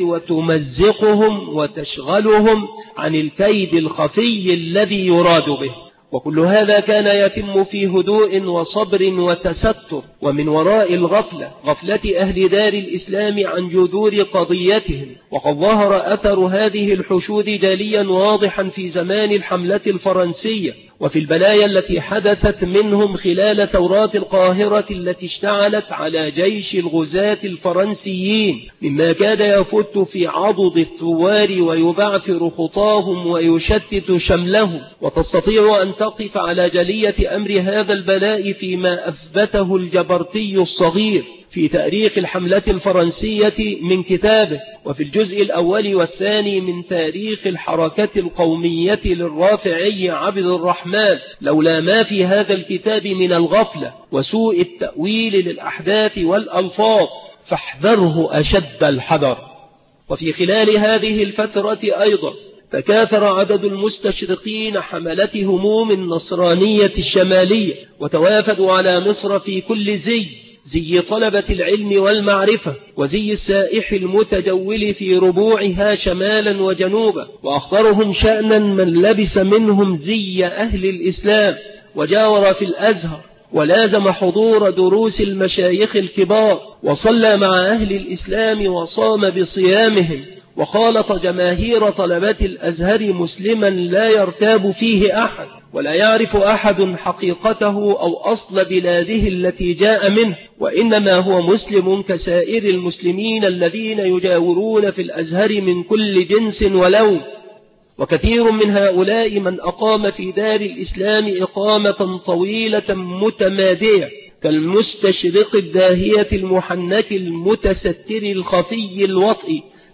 وتمزقهم وتشغلهم عن الكيد الخفي الذي يراد به. وكل هذا كان يتم في هدوء وصبر وتستر، ومن وراء غفلة أهل دار الإسلام عن جذور قضيتهم. وقد ظهر أثر هذه الحشود جليا واضحا في زمان الحملة الفرنسية، وفي البلايا التي حدثت منهم خلال ثورات القاهرة التي اشتعلت على جيش الغزاة الفرنسيين، مما كاد يفت في عضد الثوار ويبعثر خطاهم ويشتت شملهم. وتستطيع أن تقف على جلية أمر هذا البلاء فيما أثبته الجبرتي الصغير في تاريخ الحملة الفرنسية من كتابه، وفي الجزء الأول والثاني من تاريخ الحركة القومية للرافعي عبد الرحمن، لولا ما في هذا الكتاب من الغفلة وسوء التأويل للأحداث والألفاظ، فاحذره أشد الحذر. وفي خلال هذه الفترة أيضا تكاثر عدد المستشرقين حملة هموم النصرانية الشمالية، وتوافدوا على مصر في كل زي طلبة العلم والمعرفة، وزي السائح المتجول في ربوعها شمالا وجنوبا، وأخطرهم شأنا من لبس منهم زي أهل الإسلام وجاور في الأزهر ولازم حضور دروس المشايخ الكبار، وصلى مع أهل الإسلام وصام بصيامهم، وخالط جماهير طلبة الأزهر مسلما لا يرتاب فيه أحد، ولا يعرف أحد حقيقته أو أصل بلاده التي جاء منه، وإنما هو مسلم كسائر المسلمين الذين يجاورون في الأزهر من كل جنس ولون. وكثير من هؤلاء من أقام في دار الإسلام إقامة طويلة متمادية، كالمستشرق الداهية المحنك المتستر الخفي الوطئ،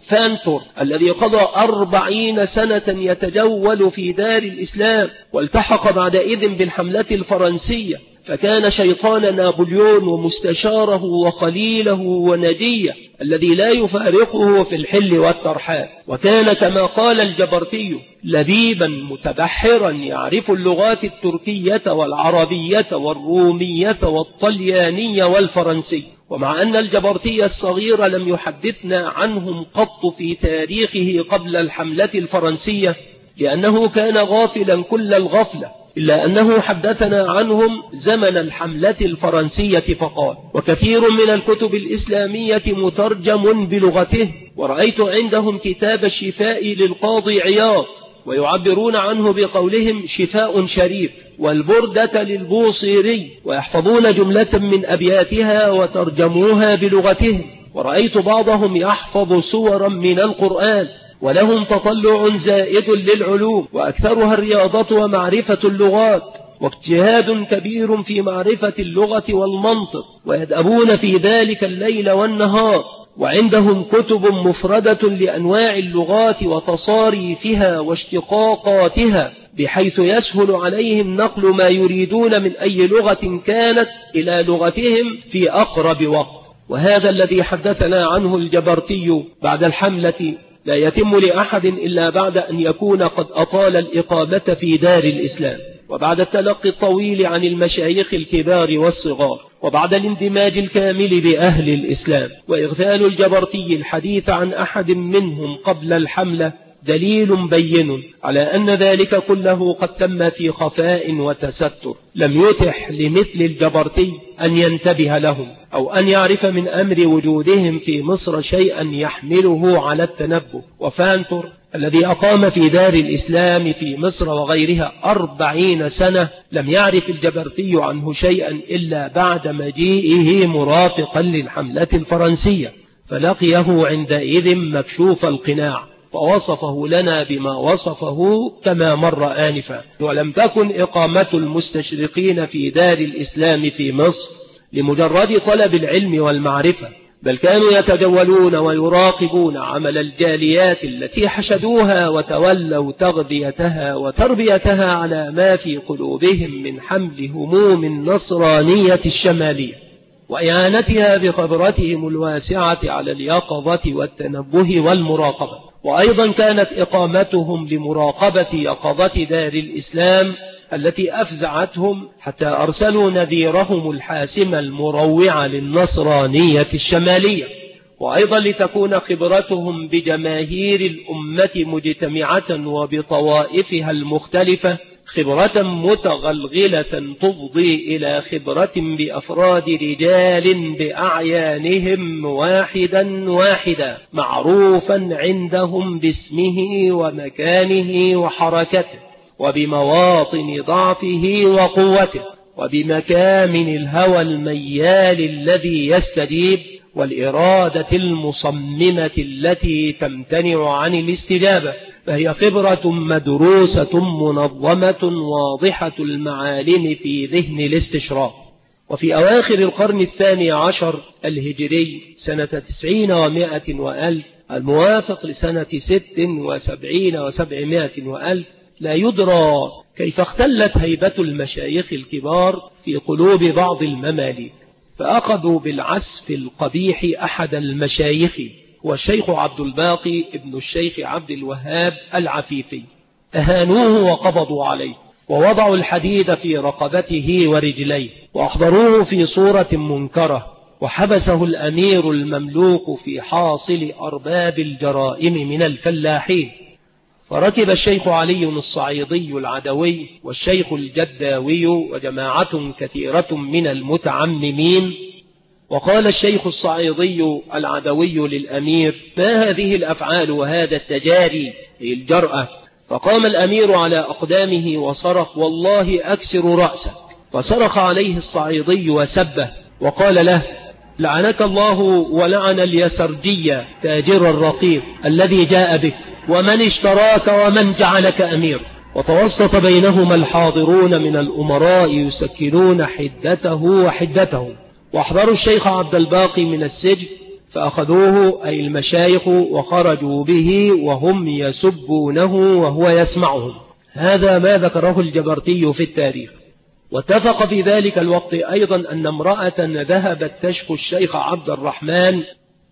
فانتور الذي قضى 40 سنة يتجول في دار الإسلام، والتحق بعدئذ بالحملة الفرنسية، فكان شيطان نابليون ومستشاره وخليله ونجيه الذي لا يفارقه في الحل والترحال. وكان كما قال الجبرتي لبيبا متبحرا يعرف اللغات التركية والعربية والرومية والطليانية والفرنسية. ومع أن الجبرتي الصغير لم يحدثنا عنهم قط في تاريخه قبل الحملة الفرنسية لأنه كان غافلا كل الغفلة، إلا أنه حدثنا عنهم زمن الحملة الفرنسية فقال: وكثير من الكتب الإسلامية مترجم بلغته، ورأيت عندهم كتاب الشفاء للقاضي عياض، ويعبرون عنه بقولهم شفاء شريف، والبردة للبوصيري، ويحفظون جملة من أبياتها وترجموها بلغتهم. ورأيت بعضهم يحفظ سورا من القرآن، ولهم تطلع زائد للعلوم، وأكثرها الرياضة ومعرفة اللغات، واجتهاد كبير في معرفة اللغة والمنطق، ويدأبون في ذلك الليل والنهار. وعندهم كتب مفردة لأنواع اللغات وتصاريفها واشتقاقاتها، بحيث يسهل عليهم نقل ما يريدون من أي لغة كانت إلى لغتهم في أقرب وقت. وهذا الذي حدثنا عنه الجبرتي بعد الحملة لا يتم لأحد إلا بعد أن يكون قد أطال الإقامة في دار الإسلام، وبعد التلقي الطويل عن المشايخ الكبار والصغار، وبعد الاندماج الكامل بأهل الإسلام. وإغفال الجبرتي الحديث عن أحد منهم قبل الحملة دليل بين على أن ذلك كله قد تم في خفاء وتستر، لم يتح لمثل الجبرتي أن ينتبه لهم أو أن يعرف من أمر وجودهم في مصر شيئا يحمله على التنبه. وفانتور الذي أقام في دار الإسلام في مصر وغيرها 40 سنة لم يعرف الجبرتي عنه شيئا إلا بعد مجيئه مرافقا للحملة الفرنسية، فلقيه عندئذ مكشوف القناع، فوصفه لنا بما وصفه كما مر آنفا. ولم تكن إقامة المستشرقين في دار الإسلام في مصر لمجرد طلب العلم والمعرفة، بل كانوا يتجولون ويراقبون عمل الجاليات التي حشدوها وتولوا تغذيتها وتربيتها على ما في قلوبهم من حمل هموم النصرانية الشمالية، وإعانتها بخبرتهم الواسعة على اليقظة والتنبه والمراقبة. وأيضا كانت إقامتهم لمراقبة يقظة دار الإسلام التي أفزعتهم حتى أرسلوا نذيرهم الحاسم المروع للنصرانية الشمالية، وأيضا لتكون خبرتهم بجماهير الأمة مجتمعة وبطوائفها المختلفة خبرة متغلغلة تفضي إلى خبرة بأفراد رجال بأعيانهم واحدا واحدا معروفا عندهم باسمه ومكانه وحركته، وبمواطن ضعفه وقوته، وبمكامن الهوى الميال الذي يستجيب، والإرادة المصممة التي تمتنع عن الاستجابة. فهي خبرة مدروسة منظمة واضحة المعالم في ذهن الاستشراق. وفي أواخر القرن 12 الهجري سنة 90 و100 وألف الموافق لسنة 76 و700 وألف لا يدرى كيف اختلت هيبة المشايخ الكبار في قلوب بعض المماليك، فأخذوا بالعسف القبيح أحد المشايخ والشيخ عبد الباقي ابن الشيخ عبد الوهاب العفيفي، أهانوه وقبضوا عليه ووضعوا الحديد في رقبته ورجليه وأحضروه في صورة منكرة، وحبسه الأمير المملوك في حاصل أرباب الجرائم من الفلاحين. فركب الشيخ علي الصعيدي العدوي والشيخ الجداوي وجماعة كثيرة من المتعممين، وقال الشيخ الصعيدي العدوي للأمير: ما هذه الأفعال وهذا التجاري للجرأة؟ فقام الأمير على أقدامه وصرخ: والله أكسر رأسك. فصرخ عليه الصعيدي وسبه وقال له: لعنك الله ولعن اليسرجي تاجر الرقيق الذي جاء بك، ومن اشتراك ومن جعلك أمير. وتوسط بينهما الحاضرون من الأمراء يسكنون حدته وحدته، وأحضروا الشيخ عبد الباقي من السجن، فأخذوه أي المشايخ وخرجوا به وهم يسبونه وهو يسمعهم. هذا ما ذكره الجبرتي في التاريخ. واتفق في ذلك الوقت أيضا أن امرأة ذهبت تشكو الشيخ عبد الرحمن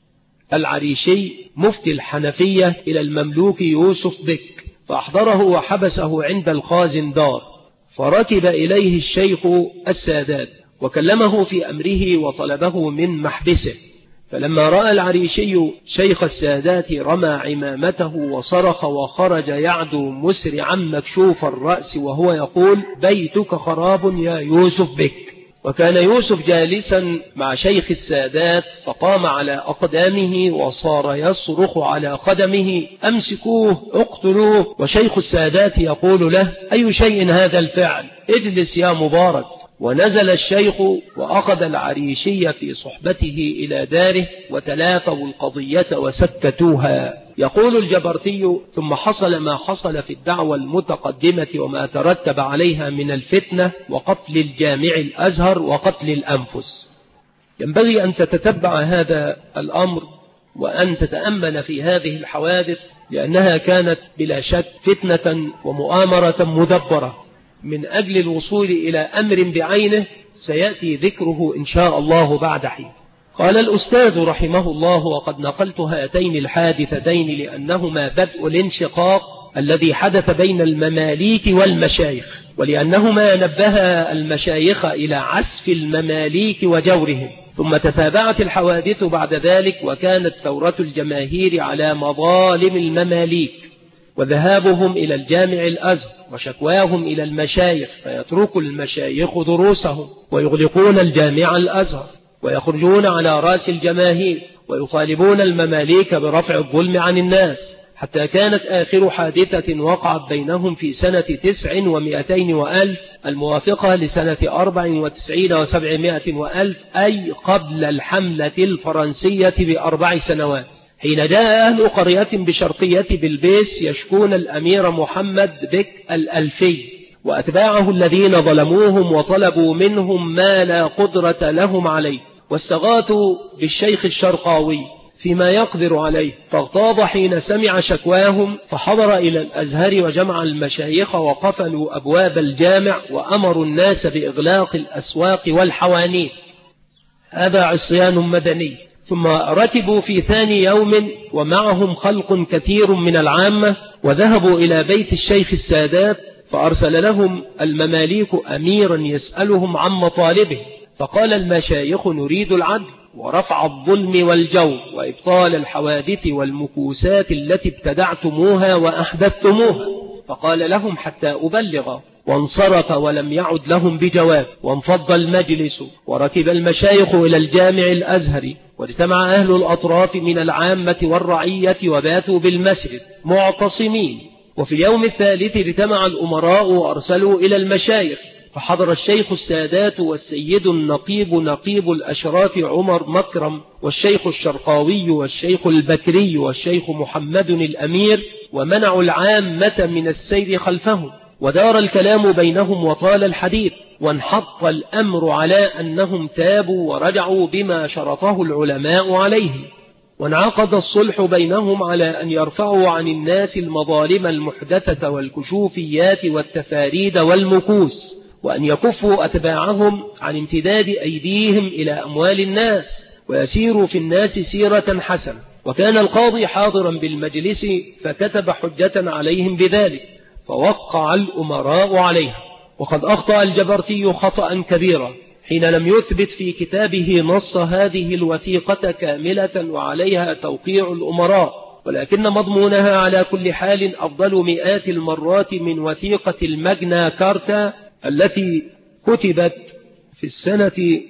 العريشي مفتي الحنفية إلى المملوك يوسف بك، فأحضره وحبسه عند الخازن دار، فركب إليه الشيخ السادات وكلمه في أمره وطلبه من محبسه. فلما رأى العريشي شيخ السادات رمى عمامته وصرخ وخرج يعدو مسرعا مكشوف الرأس وهو يقول: بيتك خراب يا يوسف بك. وكان يوسف جالسا مع شيخ السادات فقام على أقدامه وصار يصرخ على قدمه: أمسكوه اقتلوه. وشيخ السادات يقول له: أي شيء هذا الفعل؟ اجلس يا مبارك. ونزل الشيخ وأخذ العريشي في صحبته إلى داره وتلافوا القضية وسكتوها. يقول الجبرتي: ثم حصل ما حصل في الدعوة المتقدمة وما ترتب عليها من الفتنة وقتل الجامع الأزهر وقتل الأنفس. ينبغي أن تتتبع هذا الأمر وأن تتأمل في هذه الحوادث، لأنها كانت بلا شك فتنة ومؤامرة مدبرة من أجل الوصول إلى أمر بعينه سيأتي ذكره إن شاء الله بعد حين. قال الأستاذ رحمه الله: وقد نقلت هاتين الحادثتين لأنهما بدء الانشقاق الذي حدث بين المماليك والمشايخ، ولأنهما نبه المشايخ إلى عسف المماليك وجورهم. ثم تتابعت الحوادث بعد ذلك، وكانت ثورة الجماهير على مظالم المماليك وذهابهم إلى الجامع الأزهر وشكواهم إلى المشايخ، فيترك المشايخ دروسهم ويغلقون الجامع الأزهر ويخرجون على رأس الجماهير ويطالبون المماليك برفع الظلم عن الناس، حتى كانت آخر حادثة وقعت بينهم في سنة 900 وألف الموافقة لسنة 94 و700 وألف، أي قبل الحملة الفرنسية ب4 سنوات، حين جاء أهل قرية بشرقية بلبيس يشكون الأمير محمد بك الألفي وأتباعه الذين ظلموهم وطلبوا منهم ما لا قدرة لهم عليه، واستغاثوا بالشيخ الشرقاوي فيما يقدر عليه، فاغتاظ حين سمع شكواهم فحضر إلى الأزهر وجمع المشايخ وقفلوا أبواب الجامع وأمروا الناس بإغلاق الأسواق والحوانيت. هذا عصيان مدني. ثم ركبوا في ثاني يوم ومعهم خلق كثير من العامة وذهبوا إلى بيت الشيخ السادات، فأرسل لهم المماليك أميرا يسألهم عن مطالبه، فقال المشايخ: نريد العدل ورفع الظلم والجور وإبطال الحوادث والمكوسات التي ابتدعتموها وأحدثتموها. فقال لهم: حتى أبلغ. وانصرف ولم يعد لهم بجواب، وانفض المجلس وركب المشايخ إلى الجامع الأزهري، واجتمع أهل الأطراف من العامة والرعية وباتوا بالمسجد معتصمين. وفي اليوم الثالث اجتمع الأمراء وأرسلوا إلى المشايخ، فحضر الشيخ السادات والسيد النقيب نقيب الأشراف عمر مكرم والشيخ الشرقاوي والشيخ البكري والشيخ محمد الأمير، ومنعوا العامة من السير خلفهم، ودار الكلام بينهم وطال الحديث، وانحط الأمر على أنهم تابوا ورجعوا بما شرطه العلماء عليهم، وانعقد الصلح بينهم على أن يرفعوا عن الناس المظالم المحدثة والكشوفيات والتفاريد والمكوس، وأن يكفوا أتباعهم عن امتداد أيديهم إلى أموال الناس ويسيروا في الناس سيرة حسنة. وكان القاضي حاضرا بالمجلس فكتب حجة عليهم بذلك، فوقع الأمراء عليها. وقد أخطأ الجبرتي خطأ كبيرا حين لم يثبت في كتابه نص هذه الوثيقة كاملة وعليها توقيع الأمراء، ولكن مضمونها على كل حال أفضل مئات المرات من وثيقة الماجنا كارتا التي كتبت في السنة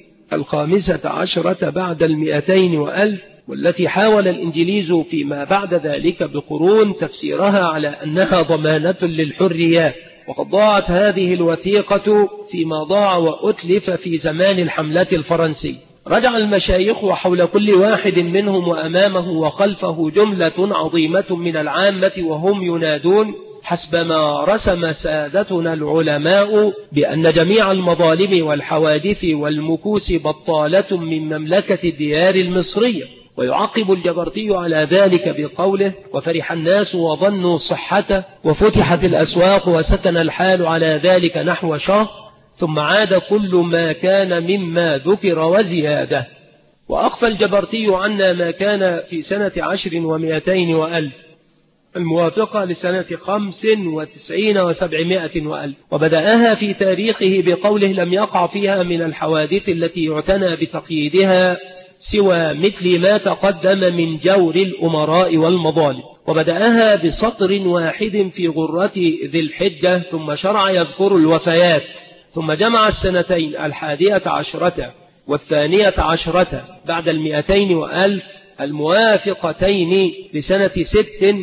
15 بعد 200 وألف، والتي حاول الإنجليز فيما بعد ذلك بقرون تفسيرها على أنها ضمانة للحريات. وقد ضاعت هذه الوثيقة فيما ضاع وأتلف في زمان الحملة الفرنسي. رجع المشايخ وحول كل واحد منهم وأمامه وخلفه جملة عظيمة من العامة وهم ينادون حسب ما رسم سادتنا العلماء بأن جميع المظالم والحوادث والمكوس بطالة من مملكة الديار المصرية، ويعقب الجبرتي على ذلك بقوله: وفرح الناس وظنوا صحته وفتحت الأسواق وسكن الحال على ذلك نحو شهر، ثم عاد كل ما كان مما ذكر وزيادة. وأخفى الجبرتي عنا ما كان في سنة 10 و200 وألف الموافقة لسنة 95 و700 وألف، وبدأها في تاريخه بقوله: لم يقع فيها من الحوادث التي يعتنى بتقييدها سوى مثل ما تقدم من جور الأمراء والمظالم. وبدأها بسطر واحد في غرة ذي الحجة، ثم شرع يذكر الوفيات، ثم جمع السنتين 11 و12 بعد 200 وألف الموافقتين لسنة 96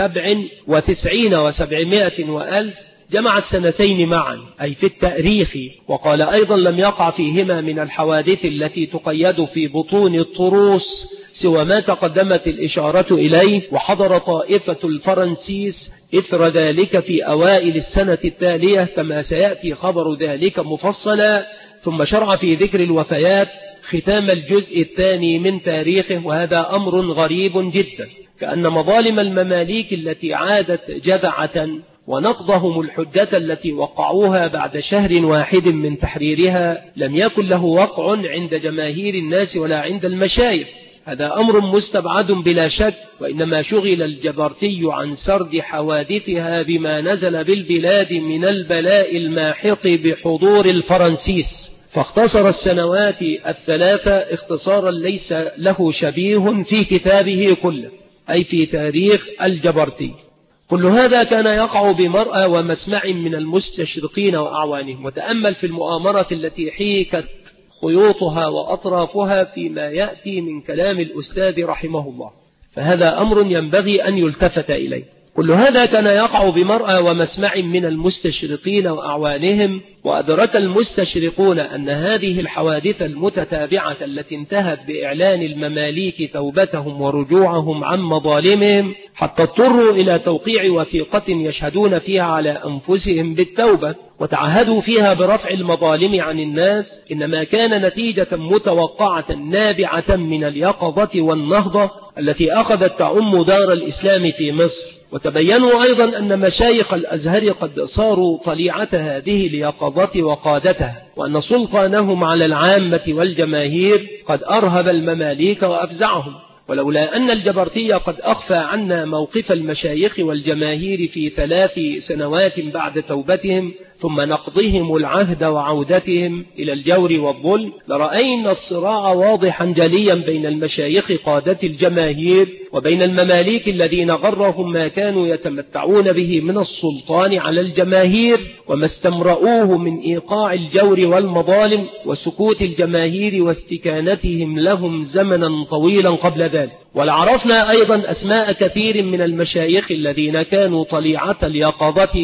و97 و700 وألف، جمع السنتين معا أي في التأريخ. وقال أيضا: لم يقع فيهما من الحوادث التي تقيد في بطون الطروس سوى ما تقدمت الإشارة إليه، وحضر طائفة الفرنسيس إثر ذلك في أوائل السنة التالية كما سيأتي خبر ذلك مفصلا. ثم شرع في ذكر الوفيات ختام الجزء الثاني من تاريخه، وهذا أمر غريب جدا، كأن مظالم المماليك التي عادت جذعة ونقضهم الحجة التي وقعوها بعد شهر واحد من تحريرها لم يكن له وقع عند جماهير الناس ولا عند المشايخ. هذا أمر مستبعد بلا شك، وإنما شغل الجبرتي عن سرد حوادثها بما نزل بالبلاد من البلاء الماحق بحضور الفرنسيس، فاختصر السنوات الثلاثة اختصارا ليس له شبيه في كتابه كله، أي في تاريخ الجبرتي. كل هذا كان يقع بمرأى ومسمع من المستشرقين وأعوانهم. وتأمل في المؤامرة التي حيكت خيوطها وأطرافها فيما يأتي من كلام الأستاذ رحمه الله، فهذا أمر ينبغي أن يلتفت إليه. كل هذا كان يقع بمرأى ومسمع من المستشرقين وأعوانهم، وأدرك المستشرقون أن هذه الحوادث المتتابعة التي انتهت بإعلان المماليك توبتهم ورجوعهم عن مظالمهم حتى اضطروا إلى توقيع وثيقة يشهدون فيها على أنفسهم بالتوبة وتعهدوا فيها برفع المظالم عن الناس، إنما كان نتيجة متوقعة نابعة من اليقظة والنهضة التي أخذت تعم دار الإسلام في مصر. وتبينوا أيضا أن مشايخ الأزهر قد صاروا طليعة هذه اليقظة وقادتها، وأن سلطانهم على العامة والجماهير قد أرهب المماليك وأفزعهم. ولولا أن الجبرتي قد أخفى عنا موقف المشايخ والجماهير في 3 سنوات بعد توبتهم ثم نقضهم العهد وعودتهم إلى الجور والظلم، لرأينا الصراع واضحا جليا بين المشايخ قادة الجماهير وبين المماليك الذين غرهم ما كانوا يتمتعون به من السلطان على الجماهير وما استمرؤوه من إيقاع الجور والمظالم وسكوت الجماهير واستكانتهم لهم زمنا طويلا قبل ذلك. ولعرفنا أيضا أسماء كثير من المشايخ الذين كانوا طليعة اليقظة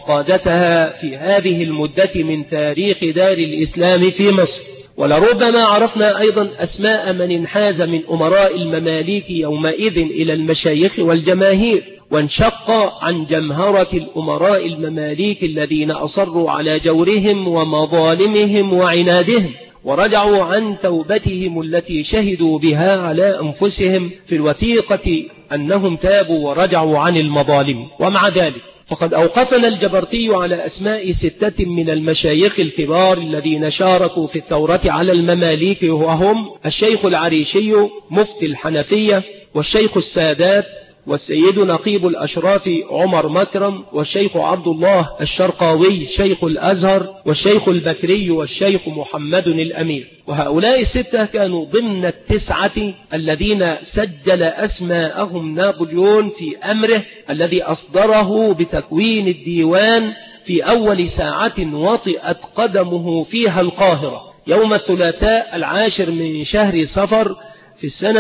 وقادتها في هذه المدة من تاريخ دار الإسلام في مصر. ولربما عرفنا أيضا أسماء من انحاز من أمراء المماليك يومئذ إلى المشايخ والجماهير، وانشق عن جمهرة الأمراء المماليك الذين أصروا على جورهم ومظالمهم وعنادهم، ورجعوا عن توبتهم التي شهدوا بها على أنفسهم في الوثيقة أنهم تابوا ورجعوا عن المظالم. ومع ذلك فقد أوقفنا الجبرتي على أسماء 6 من المشايخ الكبار الذين شاركوا في الثورة على المماليك، وهم الشيخ العريشي مفتي الحنفية، والشيخ السادات، والسيد نقيب الأشراف عمر مكرم، والشيخ عبد الله الشرقاوي شيخ الأزهر، والشيخ البكري، والشيخ محمد الأمير. وهؤلاء 6 كانوا ضمن 9 الذين سجل أسماءهم نابليون في أمره الذي أصدره بتكوين الديوان في أول ساعة وطئت قدمه فيها القاهرة يوم الثلاثاء 10 من شهر صفر في السنة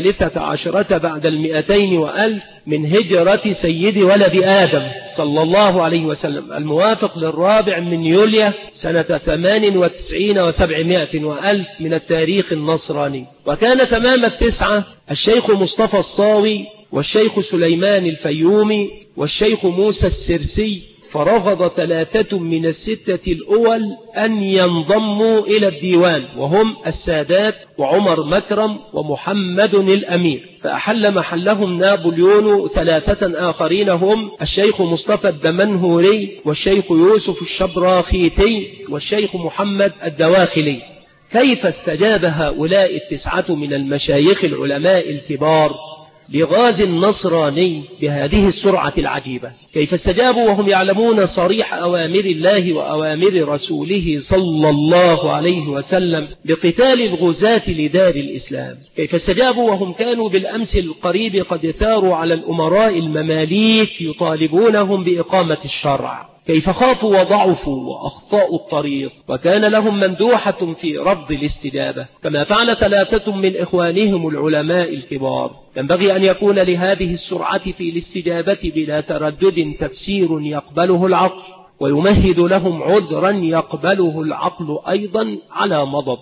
13 بعد 200 وألف من هجرة سيد ولد آدم صلى الله عليه وسلم، الموافق للرابع من يوليو سنة 98 و700 وألف من التاريخ النصراني. وكان تمام 9 الشيخ مصطفى الصاوي، والشيخ سليمان الفيومي، والشيخ موسى السرسي، فرفض 3 من ال6 الأول أن ينضموا إلى الديوان، وهم السادات وعمر مكرم ومحمد الأمير، فأحل محلهم نابليون 3 آخرين هم الشيخ مصطفى الدمنهوري والشيخ يوسف الشبراخيتي والشيخ محمد الدواخلي. كيف استجاب هؤلاء 9 من المشايخ العلماء الكبار لغاز النصراني بهذه السرعة العجيبة؟ كيف استجابوا وهم يعلمون صريح أوامر الله وأوامر رسوله صلى الله عليه وسلم بقتال الغزاة لدار الإسلام؟ كيف استجابوا وهم كانوا بالأمس القريب قد ثاروا على الأمراء المماليك يطالبونهم بإقامة الشرع؟ كيف خافوا وضعفوا وأخطأوا الطريق وكان لهم مندوحة في رفض الاستجابة كما فعل 3 من إخوانهم العلماء الكبار؟ ينبغي أن يكون لهذه السرعة في الاستجابة بلا تردد تفسير يقبله العقل، ويمهد لهم عذرا يقبله العقل أيضا على مضض.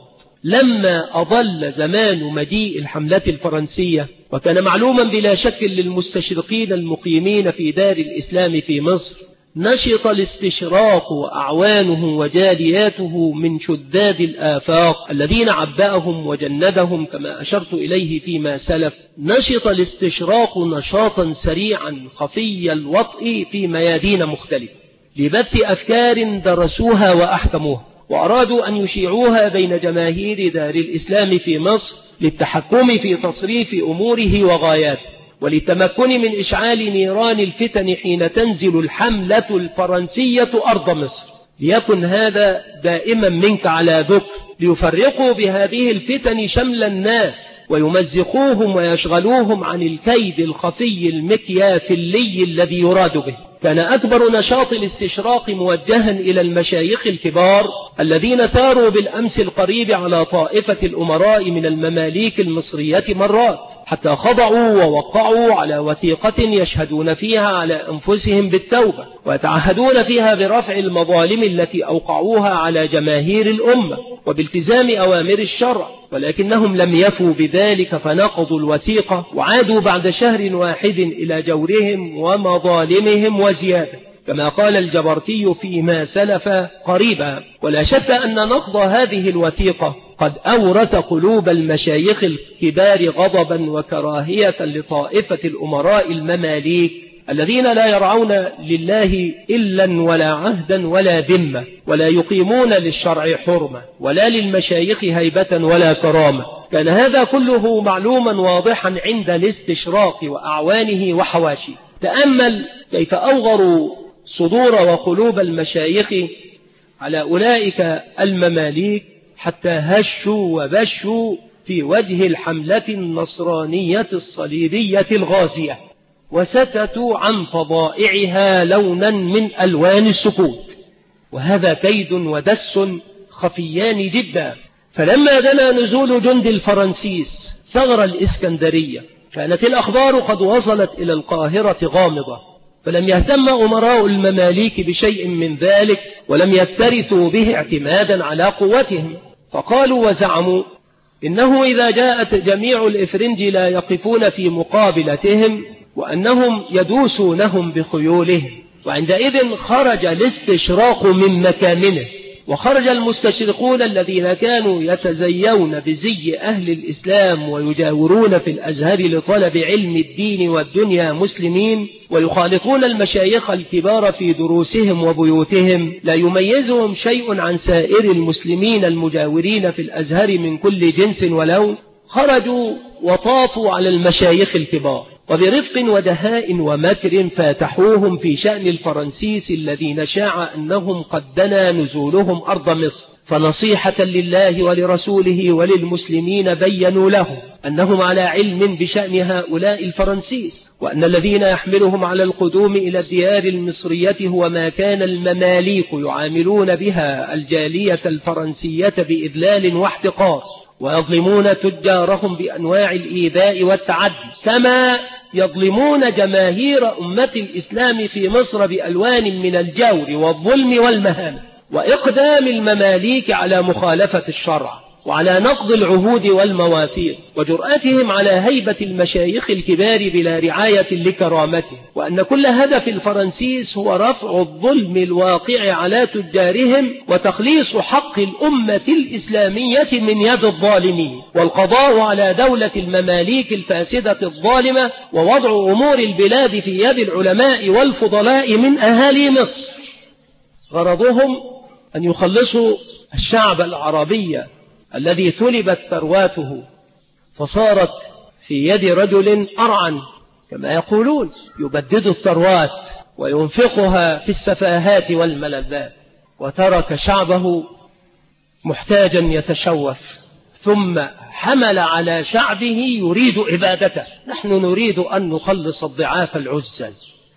لما أضل زمان مجيء الحملة الفرنسية، وكان معلوما بلا شك للمستشرقين المقيمين في دار الإسلام في مصر، نشط الاستشراق وأعوانه وجالياته من شداد الآفاق الذين عبأهم وجندهم كما أشرت إليه فيما سلف. نشط الاستشراق نشاطا سريعا خفي الوطء في ميادين مختلفة لبث أفكار درسوها وأحكموها، وأرادوا أن يشيعوها بين جماهير دار الإسلام في مصر للتحكم في تصريف أموره وغاياته، وللتمكن من إشعال نيران الفتن حين تنزل الحملة الفرنسية أرض مصر. ليكن هذا دائما منك على ذكر، ليفرقوا بهذه الفتن شمل الناس ويمزقوهم ويشغلوهم عن الكيد الخفي المكيافلي الذي يراد به. كان أكبر نشاط الاستشراق موجها إلى المشايخ الكبار الذين ثاروا بالأمس القريب على طائفة الأمراء من المماليك المصرية مرات، حتى خضعوا ووقعوا على وثيقة يشهدون فيها على أنفسهم بالتوبة، ويتعهدون فيها برفع المظالم التي أوقعوها على جماهير الأمة وبالتزام أوامر الشرع، ولكنهم لم يفوا بذلك فنقضوا الوثيقة وعادوا بعد شهر واحد إلى جورهم ومظالمهم وزيادة، كما قال الجبرتي فيما سلف قريبا. ولا شك أن نقض هذه الوثيقة قد أورث قلوب المشايخ الكبار غضبا وكراهية لطائفة الأمراء المماليك الذين لا يرعون لله إلا ولا عهدا ولا ذمة، ولا يقيمون للشرع حرمة ولا للمشايخ هيبة ولا كرامة. كان هذا كله معلوما واضحا عند الاستشراق وأعوانه وحواشيه. تأمل كيف أوغروا صدور وقلوب المشايخ على أولئك المماليك حتى هشوا وبشوا في وجه الحملة النصرانية الصليبية الغازية، وسكتوا عن فضائعها لونا من ألوان السكوت. وهذا كيد ودس خفيان جدا. فلما دنا نزول جند الفرنسيس ثغر الإسكندرية كانت الأخبار قد وصلت إلى القاهرة غامضة، فلم يهتم أمراء المماليك بشيء من ذلك ولم يكترثوا به اعتمادا على قوتهم، فقالوا وزعموا إنه إذا جاءت جميع الإفرنج لا يقفون في مقابلتهم وأنهم يدوسونهم بخيولهم. وعندئذ خرج الاستشراق من مكامنه، وخرج المستشرقون الذين كانوا يتزيون بزي أهل الإسلام ويجاورون في الأزهر لطلب علم الدين والدنيا مسلمين، ويخالطون المشايخ الكبار في دروسهم وبيوتهم، لا يميزهم شيء عن سائر المسلمين المجاورين في الأزهر من كل جنس ولون. خرجوا وطافوا على المشايخ الكبار وبرفق ودهاء ومكر فاتحوهم في شأن الفرنسيس الذين شاع أنهم قد دنا نزولهم أرض مصر، فنصيحة لله ولرسوله وللمسلمين بيّنوا لهم أنهم على علم بشأن هؤلاء الفرنسيس، وأن الذين يحملهم على القدوم إلى الديار المصرية هو ما كان المماليك يعاملون بها الجالية الفرنسية بإذلال واحتقار، ويظلمون تجارهم بأنواع الإيذاء والتعدي، كما يظلمون جماهير أمة الإسلام في مصر بألوان من الجور والظلم والمهانة وإقدام المماليك على مخالفة الشرع. وعلى نقض العهود والمواثيق، وجرأتهم على هيبة المشايخ الكبار بلا رعاية لكرامته، وأن كل هدف الفرنسيس هو رفع الظلم الواقع على تجارهم وتخليص حق الأمة الإسلامية من يد الظالمين، والقضاء على دولة المماليك الفاسدة الظالمة، ووضع أمور البلاد في يد العلماء والفضلاء من أهالي مصر. غرضهم أن يخلصوا الشعب العربي الذي ثلبت ثرواته فصارت في يد رجل أرعن كما يقولون، يبدد الثروات وينفقها في السفاهات والملذات، وترك شعبه محتاجا يتشوف، ثم حمل على شعبه يريد إبادته. نحن نريد أن نخلص الضعاف العزل،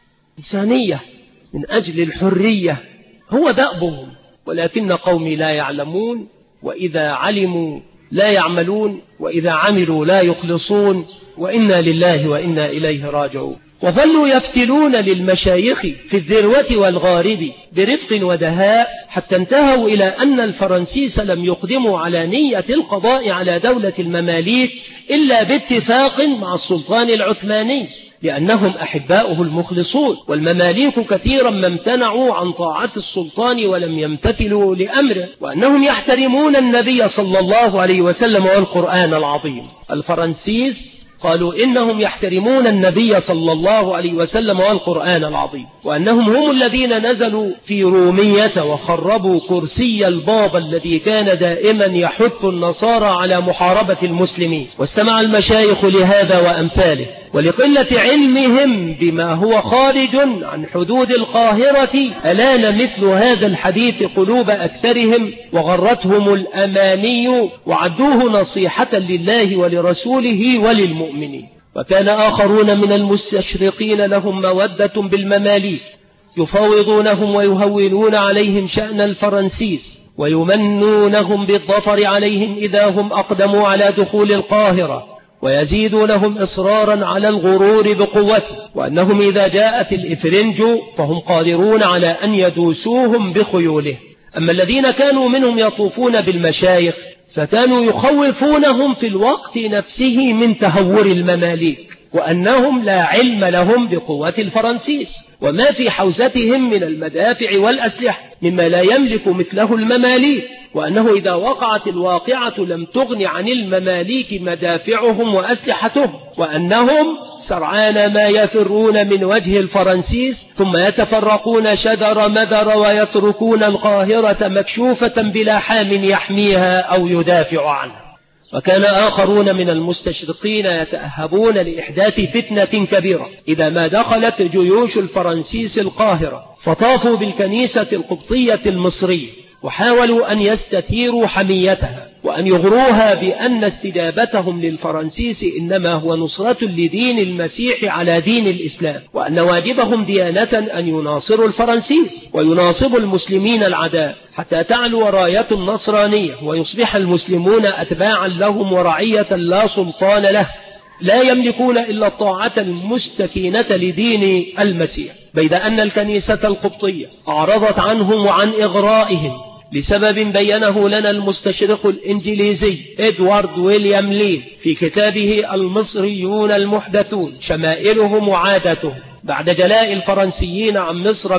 إنسانية من أجل الحرية هو دأبهم، ولكن قومي لا يعلمون، وإذا علموا لا يعملون، وإذا عملوا لا يخلصون، وإنا لله وإنا إليه راجعون. وظلوا يفتلون للمشايخ في الذروة والغارب برفق ودهاء، حتى انتهوا إلى أن الفرنسيس لم يقدموا على نية القضاء على دولة المماليك إلا باتفاق مع السلطان العثماني، لأنهم أحباؤه المخلصون، والمماليك كثيرا ما امتنعوا عن طاعة السلطان ولم يمتثلوا لأمره، وأنهم يحترمون النبي صلى الله عليه وسلم والقرآن العظيم. الفرنسيس قالوا إنهم يحترمون النبي صلى الله عليه وسلم والقرآن العظيم، وأنهم هم الذين نزلوا في رومية وخربوا كرسي البابا الذي كان دائما يحث النصارى على محاربة المسلمين. واستمع المشايخ لهذا وأمثاله، ولقلة علمهم بما هو خارج عن حدود القاهرة ألان مثل هذا الحديث قلوب أكثرهم، وغرتهم الأماني، وعدوه نصيحة لله ولرسوله وللمؤمنين. وكان آخرون من المستشرقين لهم مودة بالمماليك، يفاوضونهم ويهونون عليهم شأن الفرنسيس، ويمنونهم بالظفر عليهم إذا هم أقدموا على دخول القاهرة، ويزيدونهم إصرارا على الغرور بقوته، وأنهم إذا جاءت الإفرنج فهم قادرون على أن يدوسوهم بخيوله. أما الذين كانوا منهم يطوفون بالمشايخ فكانوا يخوفونهم في الوقت نفسه من تهور المماليك، وأنهم لا علم لهم بقوة الفرنسيس وما في حوزتهم من المدافع والأسلحة مما لا يملك مثله المماليك، وأنه إذا وقعت الواقعة لم تغن عن المماليك مدافعهم وأسلحتهم، وأنهم سرعان ما يفرون من وجه الفرنسيس ثم يتفرقون شدر مدر ويتركون القاهرة مكشوفة بلا حام يحميها أو يدافع عنها. وكان آخرون من المستشرقين يتأهبون لإحداث فتنة كبيرة إذا ما دخلت جيوش الفرنسيس القاهرة، فطافوا بالكنيسة القبطية المصرية وحاولوا أن يستثيروا حميتها وأن يغروها بأن استجابتهم للفرنسيس إنما هو نصرة لدين المسيح على دين الإسلام، وأن واجبهم ديانة أن يناصروا الفرنسيس ويناصبوا المسلمين العداء حتى تعلو راية النصرانية ويصبح المسلمون أتباعا لهم ورعية لا سلطان له، لا يملكون إلا الطاعة المستكينة لدين المسيح، بيد أن الكنيسة القبطية أعرضت عنهم وعن إغرائهم لسبب بينه لنا المستشرق الإنجليزي إدوارد ويليام لين في كتابه المصريون المحدثون، شمائلهم وعادتهم، بعد جلاء الفرنسيين عن مصر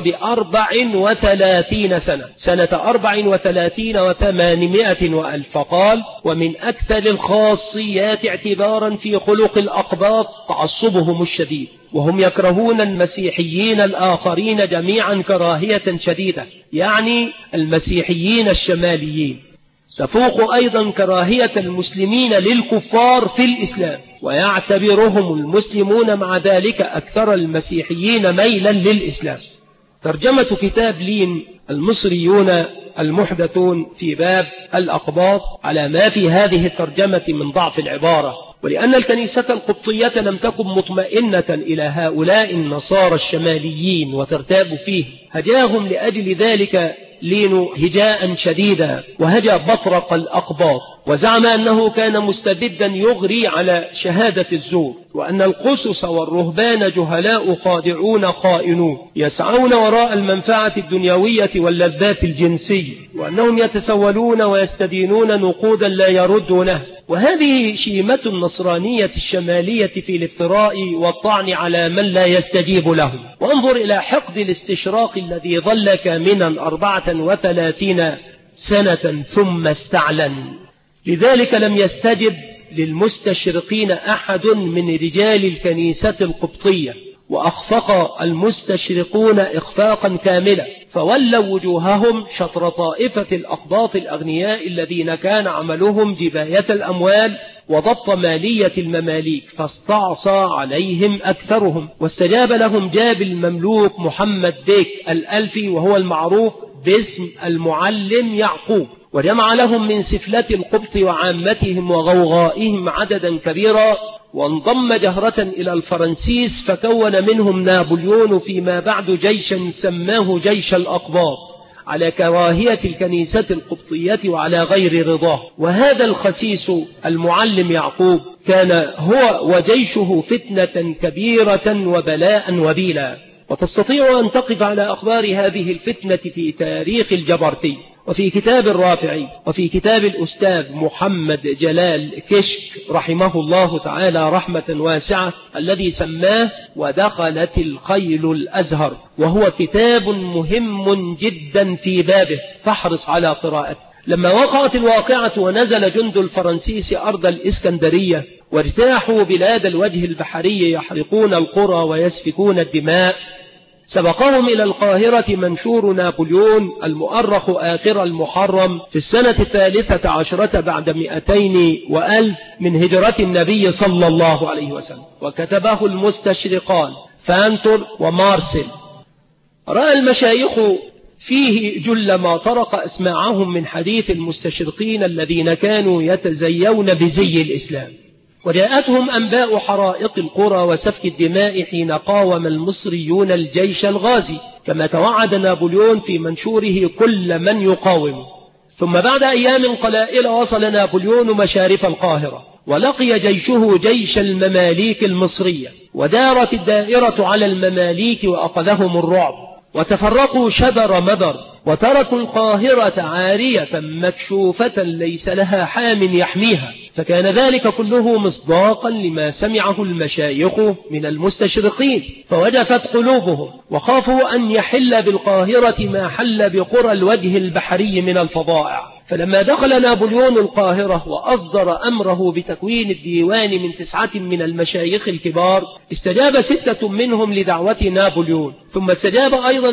ب34 سنة 34 و800 وألف. فقال: ومن أكثر الخاصيات اعتبارا في خلق الأقباط تعصبهم الشديد، وهم يكرهون المسيحيين الآخرين جميعا كراهية شديدة، يعني المسيحيين الشماليين، تفوق أيضا كراهية المسلمين للكفار في الإسلام، ويعتبرهم المسلمون مع ذلك أكثر المسيحيين ميلا للإسلام. ترجمة كتاب لين المصريون المحدثون في باب الأقباط على ما في هذه الترجمة من ضعف العبارة، ولأن الكنيسة القبطية لم تكن مطمئنة إلى هؤلاء النصارى الشماليين وترتاب فيه، هجاهم لأجل ذلك لين هجاء شديدا وهجا بطرق الأقباط، وزعم أنه كان مستبدا يغري على شهادة الزور، وأن القسس والرهبان جهلاء خادعون خائنون يسعون وراء المنفعة الدنيوية واللذات الجنسية، وأنهم يتسولون ويستدينون نقودا لا يردونه. وهذه شيمة النصرانية الشمالية في الافتراء والطعن على من لا يستجيب له. وانظر إلى حقد الاستشراق الذي ظل كامنا 34 سنة ثم استعلن. لذلك لم يستجب للمستشرقين أحد من رجال الكنيسة القبطية، وأخفق المستشرقون إخفاقا كاملا، فولوا وجوههم شطر طائفة الأقباط الأغنياء الذين كان عملهم جباية الأموال وضبط مالية المماليك، فاستعصى عليهم أكثرهم، واستجاب لهم جاب المملوك محمد ديك الألفي، وهو المعروف باسم المعلم يعقوب، وجمع لهم من سفلة القبط وعامتهم وغوغائهم عددا كبيرا، وانضم جهرة إلى الفرنسيس، فكون منهم نابليون فيما بعد جيشا سماه جيش الأقباط، على كراهية الكنيسة القبطية وعلى غير رضاه. وهذا الخسيس المعلم يعقوب كان هو وجيشه فتنة كبيرة وبلاء وبيلا. وتستطيع أن تقف على أخبار هذه الفتنة في تاريخ الجبرتي، وفي كتاب الرافعي، وفي كتاب الأستاذ محمد جلال كشك رحمه الله تعالى رحمة واسعة، الذي سماه ودخلت الخيل الأزهر، وهو كتاب مهم جدا في بابه، فاحرص على قراءته. لما وقعت الواقعة ونزل جند الفرنسيس أرض الإسكندرية واجتاحوا بلاد الوجه البحري يحرقون القرى ويسفكون الدماء، سبقهم إلى القاهرة منشور نابليون المؤرخ آخر المحرم في السنة 13 بعد 200 من هجرة النبي صلى الله عليه وسلم، وكتبه المستشرقان فانتور ومارسل. رأى المشايخ فيه جل ما طرق أسماعهم من حديث المستشرقين الذين كانوا يتزيون بزي الإسلام، وجاءتهم أنباء حرائق القرى وسفك الدماء حين قاوم المصريون الجيش الغازي، كما توعد نابليون في منشوره كل من يقاوم. ثم بعد أيام قلائل وصل نابليون مشارف القاهرة، ولقي جيشه جيش المماليك المصرية، ودارت الدائرة على المماليك وأخذهم الرعب، وتفرقوا شدر مدر، وتركوا القاهرة عارية مكشوفة ليس لها حام يحميها. فكان ذلك كله مصداقا لما سمعه المشايخ من المستشرقين، فوجفت قلوبهم وخافوا أن يحل بالقاهرة ما حل بقرى الوجه البحري من الفظائع. فلما دخل نابليون القاهرة وأصدر أمره بتكوين الديوان من 9 من المشايخ الكبار، استجاب 6 منهم لدعوة نابليون، ثم استجاب أيضا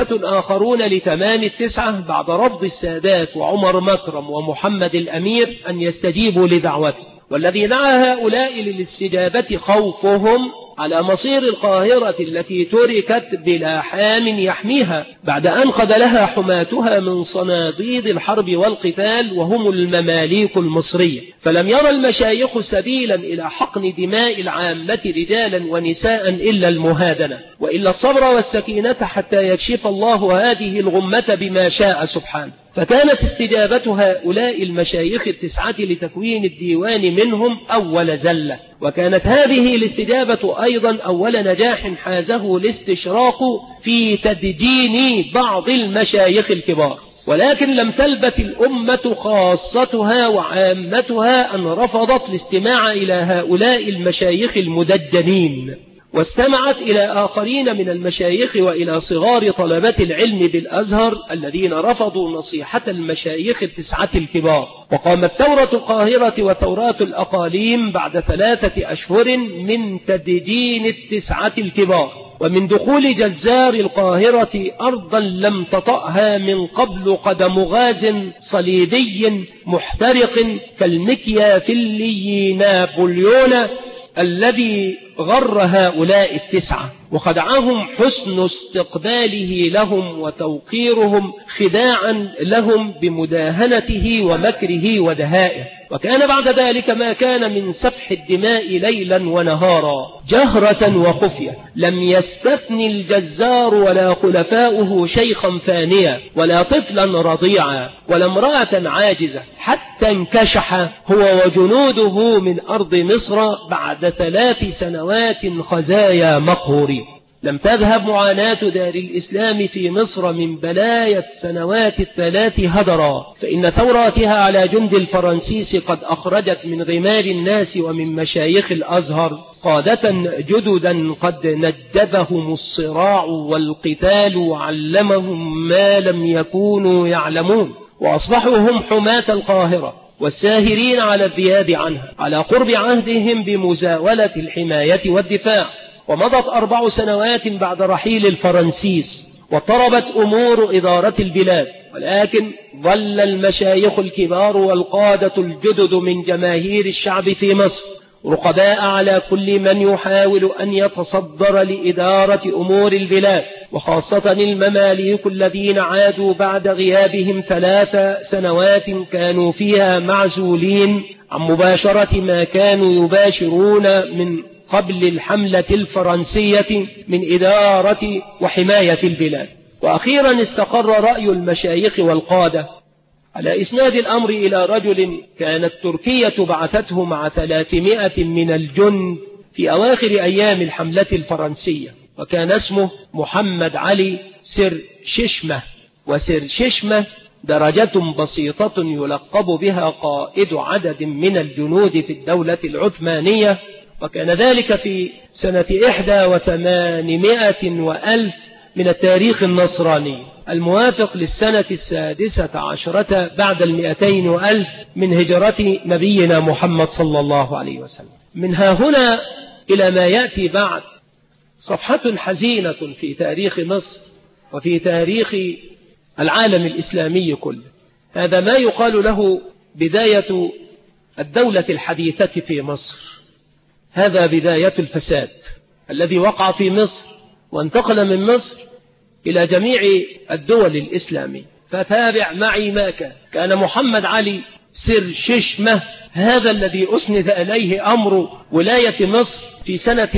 3 آخرون لتمام 9 بعد رفض السادات وعمر مكرم ومحمد الأمير أن يستجيبوا لدعوته. والذي دعا هؤلاء للاستجابة خوفهم على مصير القاهرة التي تركت بلا حام يحميها بعد أن خذلها حماتها من صناديد الحرب والقتال، وهم المماليك المصرية. فلم يرى المشايخ سبيلا إلى حقن دماء العامة رجالا ونساء إلا المهادنة، وإلا الصبر والسكينة حتى يكشف الله هذه الغمة بما شاء سبحانه. فكانت استجابة هؤلاء المشايخ 9 لتكوين الديوان منهم أول زلة، وكانت هذه الاستجابة أيضا أول نجاح حازه الاستشراق في تدجين بعض المشايخ الكبار. ولكن لم تلبث الأمة خاصتها وعامتها أن رفضت الاستماع إلى هؤلاء المشايخ المدجنين، واستمعت إلى آخرين من المشايخ وإلى صغار طلبة العلم بالأزهر الذين رفضوا نصيحة المشايخ 9 الكبار. وقامت ثورة القاهرة وثورات الأقاليم بعد 3 أشهر من تدجين 9 الكبار، ومن دخول جزار القاهرة أرضا لم تطأها من قبل قدم غاز صليبي محترق كالمكيافيلي نابليون الذي غر هؤلاء 9، وخدعهم حسن استقباله لهم وتوقيرهم خداعا لهم بمداهنته ومكره ودهائه. وكان بعد ذلك ما كان من سفح الدماء ليلا ونهارا جهرة وخفية. لم يستثن الجزار ولا خلفاؤه شيخا فانيا ولا طفلا رضيعا ولا امرأة عاجزة، حتى انكشح هو وجنوده من أرض مصر بعد 3 سنوات خزايا مقهورين. لم تذهب معاناة دار الإسلام في مصر من بلايا السنوات ال3 هدرا، فإن ثوراتها على جند الفرنسيس قد أخرجت من غمار الناس ومن مشايخ الأزهر قادة جددا قد نجذهم الصراع والقتال وعلمهم ما لم يكونوا يعلمون، وأصبحوا هم حماة القاهرة والساهرين على الذياب عنها على قرب عهدهم بمزاولة الحماية والدفاع. ومضت 4 سنوات بعد رحيل الفرنسيس واضطربت أمور إدارة البلاد، ولكن ظل المشايخ الكبار والقادة الجدد من جماهير الشعب في مصر رقباء على كل من يحاول أن يتصدر لإدارة أمور البلاد، وخاصة المماليك الذين عادوا بعد غيابهم 3 سنوات كانوا فيها معزولين عن مباشرة ما كانوا يباشرون من قبل الحملة الفرنسية من إدارة وحماية البلاد. وأخيرا استقر رأي المشايخ والقادة على إسناد الأمر إلى رجل كانت تركيا بعثته مع 300 من الجند في أواخر أيام الحملة الفرنسية، وكان اسمه محمد علي سر ششمة. وسر ششمة درجة بسيطة يلقب بها قائد عدد من الجنود في الدولة العثمانية، وكان ذلك في سنة 81 وألف من التاريخ النصراني الموافق للسنة 16 بعد 200 وألف من هجرة نبينا محمد صلى الله عليه وسلم. من ها هنا إلى ما يأتي بعد صفحة حزينة في تاريخ مصر وفي تاريخ العالم الإسلامي كله. هذا ما يقال له بداية الدولة الحديثة في مصر، هذا بداية الفساد الذي وقع في مصر وانتقل من مصر إلى جميع الدول الإسلامية. فتابع معي ما كان محمد علي سر ششمة هذا الذي أسند إليه أمر ولاية مصر في سنة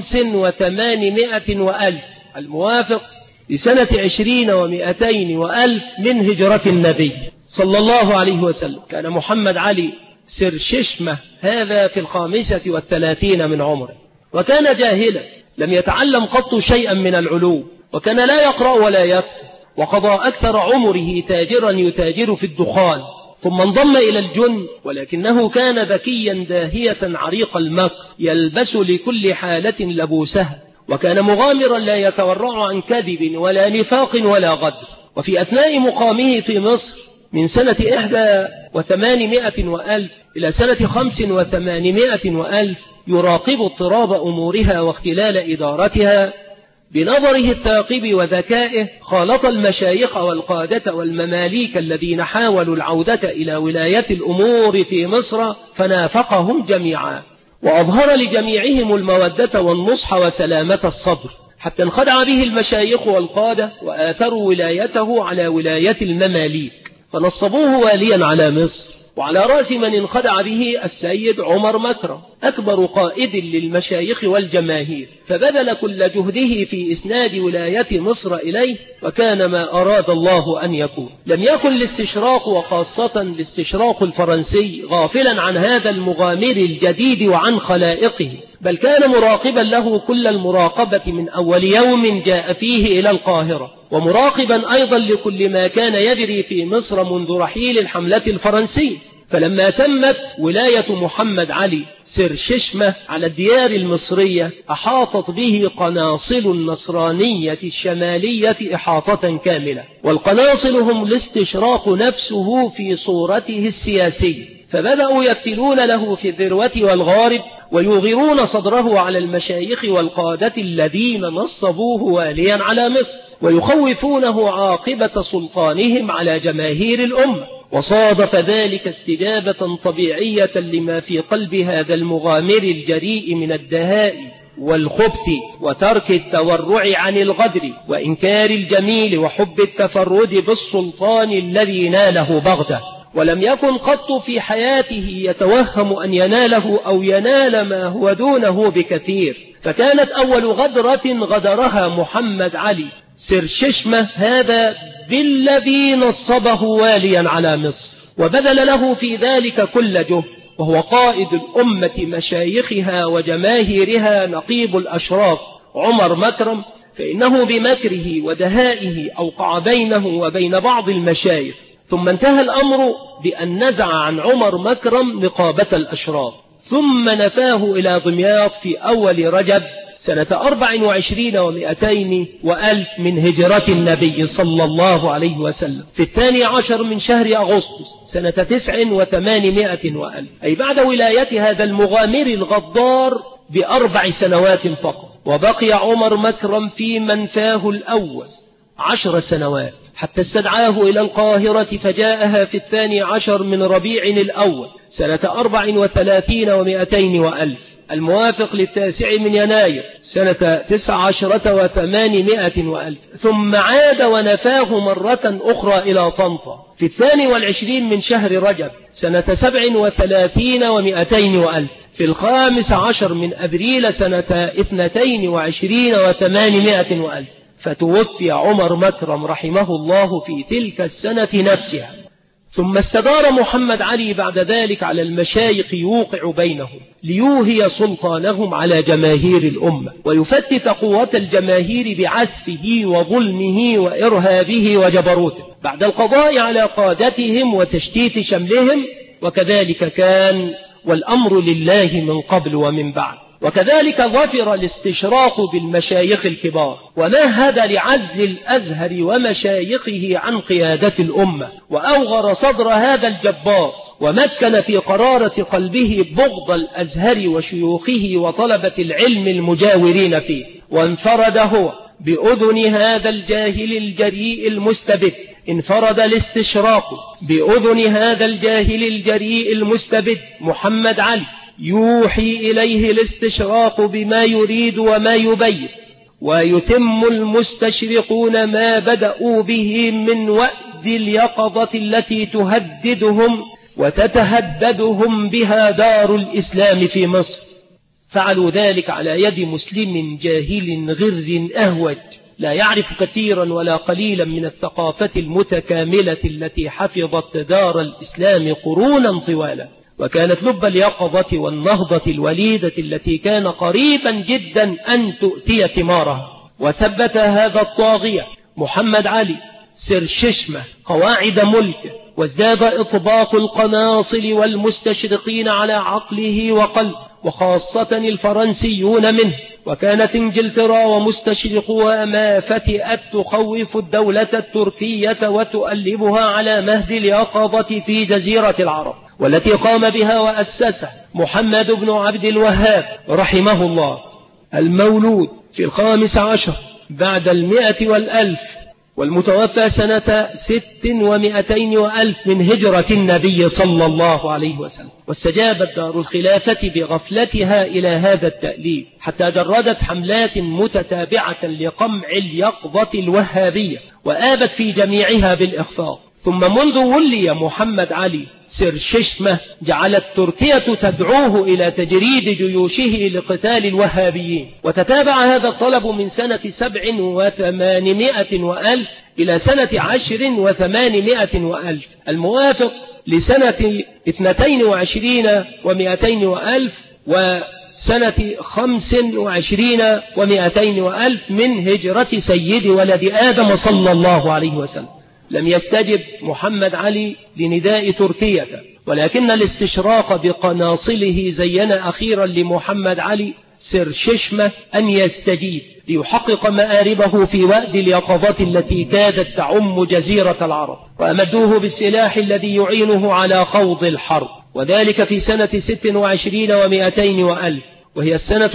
85 وألف الموافق لسنة 20 و200 وألف من هجرة النبي صلى الله عليه وسلم. كان محمد علي سر ششمة هذا في 35 من عمره، وكان جاهلا لم يتعلم قط شيئا من العلوم، وكان لا يقرأ ولا يكتب، وقضى أكثر عمره تاجرا يتاجر في الدخان، ثم انضم إلى الجند، ولكنه كان ذكيا داهية عريق المكر يلبس لكل حالة لبوسها، وكان مغامرا لا يتورع عن كذب ولا نفاق ولا غدر. وفي أثناء مقامه في مصر من سنة 81 وألف إلى سنة 85 وألف يراقب اضطراب أمورها واختلال إدارتها بنظره الثاقب وذكائه. خالط المشايخ والقادة والمماليك الذين حاولوا العودة إلى ولاية الأمور في مصر فنافقهم جميعا، وأظهر لجميعهم المودة والنصح وسلامة الصدر، حتى انخدع به المشايخ والقادة وآثروا ولايته على ولاية المماليك فنصبوه واليا على مصر. وعلى رأس من انخدع به السيد عمر مكرم أكبر قائد للمشايخ والجماهير، فبذل كل جهده في إسناد ولاية مصر إليه، وكان ما أراد الله أن يكون. لم يكن الاستشراق وخاصة الاستشراق الفرنسي غافلا عن هذا المغامر الجديد وعن خلائقه، بل كان مراقبا له كل المراقبة من أول يوم جاء فيه إلى القاهرة، ومراقبا أيضا لكل ما كان يجري في مصر منذ رحيل الحملة الفرنسية. فلما تمت ولاية محمد علي سر ششمة على الديار المصرية أحاطت به قناصل النصرانية الشمالية إحاطة كاملة، والقناصل هم الاستشراق نفسه في صورته السياسية، فبدأوا يفتلون له في الذروة والغارب ويغيرون صدره على المشايخ والقادة الذين نصبوه واليا على مصر، ويخوفونه عاقبة سلطانهم على جماهير الأمة. وصادف ذلك استجابة طبيعية لما في قلب هذا المغامر الجريء من الدهاء والخبث وترك التورع عن الغدر وإنكار الجميل وحب التفرد بالسلطان الذي ناله بغته. ولم يكن قط في حياته يتوهم أن يناله أو ينال ما هو دونه بكثير. فكانت أول غدرة غدرها محمد علي سرششمة هذا بالذي نصبه واليا على مصر، وبذل له في ذلك كل جهد، وهو قائد الأمة مشايخها وجماهيرها نقيب الأشراف عمر مكرم، فإنه بمكره ودهائه أوقع بينه وبين بعض المشايخ. ثم انتهى الأمر بأن نزع عن عمر مكرم نقابة الأشراف، ثم نفاه إلى دمياط في أول رجب سنة 24 و200 وألف من هجرة النبي صلى الله عليه وسلم، في 12 من شهر أغسطس سنة 89 وألف، أي بعد ولاية هذا المغامر الغدار ب4 سنوات فقط. وبقي عمر مكرم في منفاه الأول 10 سنوات حتى استدعاه إلى القاهرة، فجاءها في 12 من ربيع الأول سنة 34 و200 وألف، الموافق ل9 من يناير سنة 19 و800 وألف، ثم عاد ونفاه مرة أخرى إلى طنطا في 22 من شهر رجب سنة 37 و200 وألف، في 15 من أبريل سنة 22 و800 وألف، فتوفي عمر مكرم رحمه الله في تلك السنة نفسها. ثم استدار محمد علي بعد ذلك على المشايخ يوقع بينهم ليوهي سلطانهم على جماهير الأمة، ويفتت قوة الجماهير بعسفه وظلمه وإرهابه وجبروته بعد القضاء على قادتهم وتشتيت شملهم. وكذلك كان، والأمر لله من قبل ومن بعد. وكذلك ظفر الاستشراق بالمشايخ الكبار، ومهد لعزل الأزهر ومشايخه عن قيادة الأمة، وأوغر صدر هذا الجبار، ومكن في قرارة قلبه بغض الأزهر وشيوخه وطلبة العلم المجاورين فيه. وانفرد هو بأذن هذا الجاهل الجريء المستبد، انفرد الاستشراق بأذن هذا الجاهل الجريء المستبد محمد علي، يوحي إليه الاستشراق بما يريد وما يبين، ويتم المستشرقون ما بدأوا به من وأد اليقظة التي تهددهم وتتهددهم بها دار الإسلام في مصر. فعلوا ذلك على يد مسلم جاهل غر أهوج لا يعرف كثيرا ولا قليلا من الثقافة المتكاملة التي حفظت دار الإسلام قرونا طوالا، وكانت لب اليقظة والنهضة الوليدة التي كان قريبا جدا أن تؤتي ثمارها. وثبت هذا الطاغية محمد علي سرششمة قواعد ملكه، وازداد إطباق القناصل والمستشرقين على عقله وقلبه، وخاصة الفرنسيون منه. وكانت انجلترا ومستشرقوها ما فتئت تخوف الدولة التركية وتؤلبها على مهد اليقظة في جزيرة العرب، والتي قام بها وأسسها محمد بن عبد الوهاب رحمه الله، المولود في 15 بعد 100 والألف، والمتوفى سنة 600 وألف من هجرة النبي صلى الله عليه وسلم. واستجابت دار الخلافة بغفلتها إلى هذا التأليف، حتى جردت حملات متتابعة لقمع اليقظة الوهابية، وآبت في جميعها بالإخفاق. ثم منذ ولي محمد علي سرششمة جعلت تركيا تدعوه إلى تجريد جيوشه لقتال الوهابيين، وتتابع هذا الطلب من سنة 7 و800 وألف إلى سنة 10 و800 وألف، الموافق لسنة 22 و200 وألف وسنة 25 و200 وألف من هجرة سيد ولد آدم صلى الله عليه وسلم. لم يستجب محمد علي لنداء تركيا، ولكن الاستشراق بقناصله زين أخيرا لمحمد علي سرششمة أن يستجيب ليحقق مآربه في وأد اليقظة التي كادت تعم جزيرة العرب، وأمدوه بالسلاح الذي يعينه على خوض الحرب، وذلك في سنة 26 و200 وألف، وهي السنة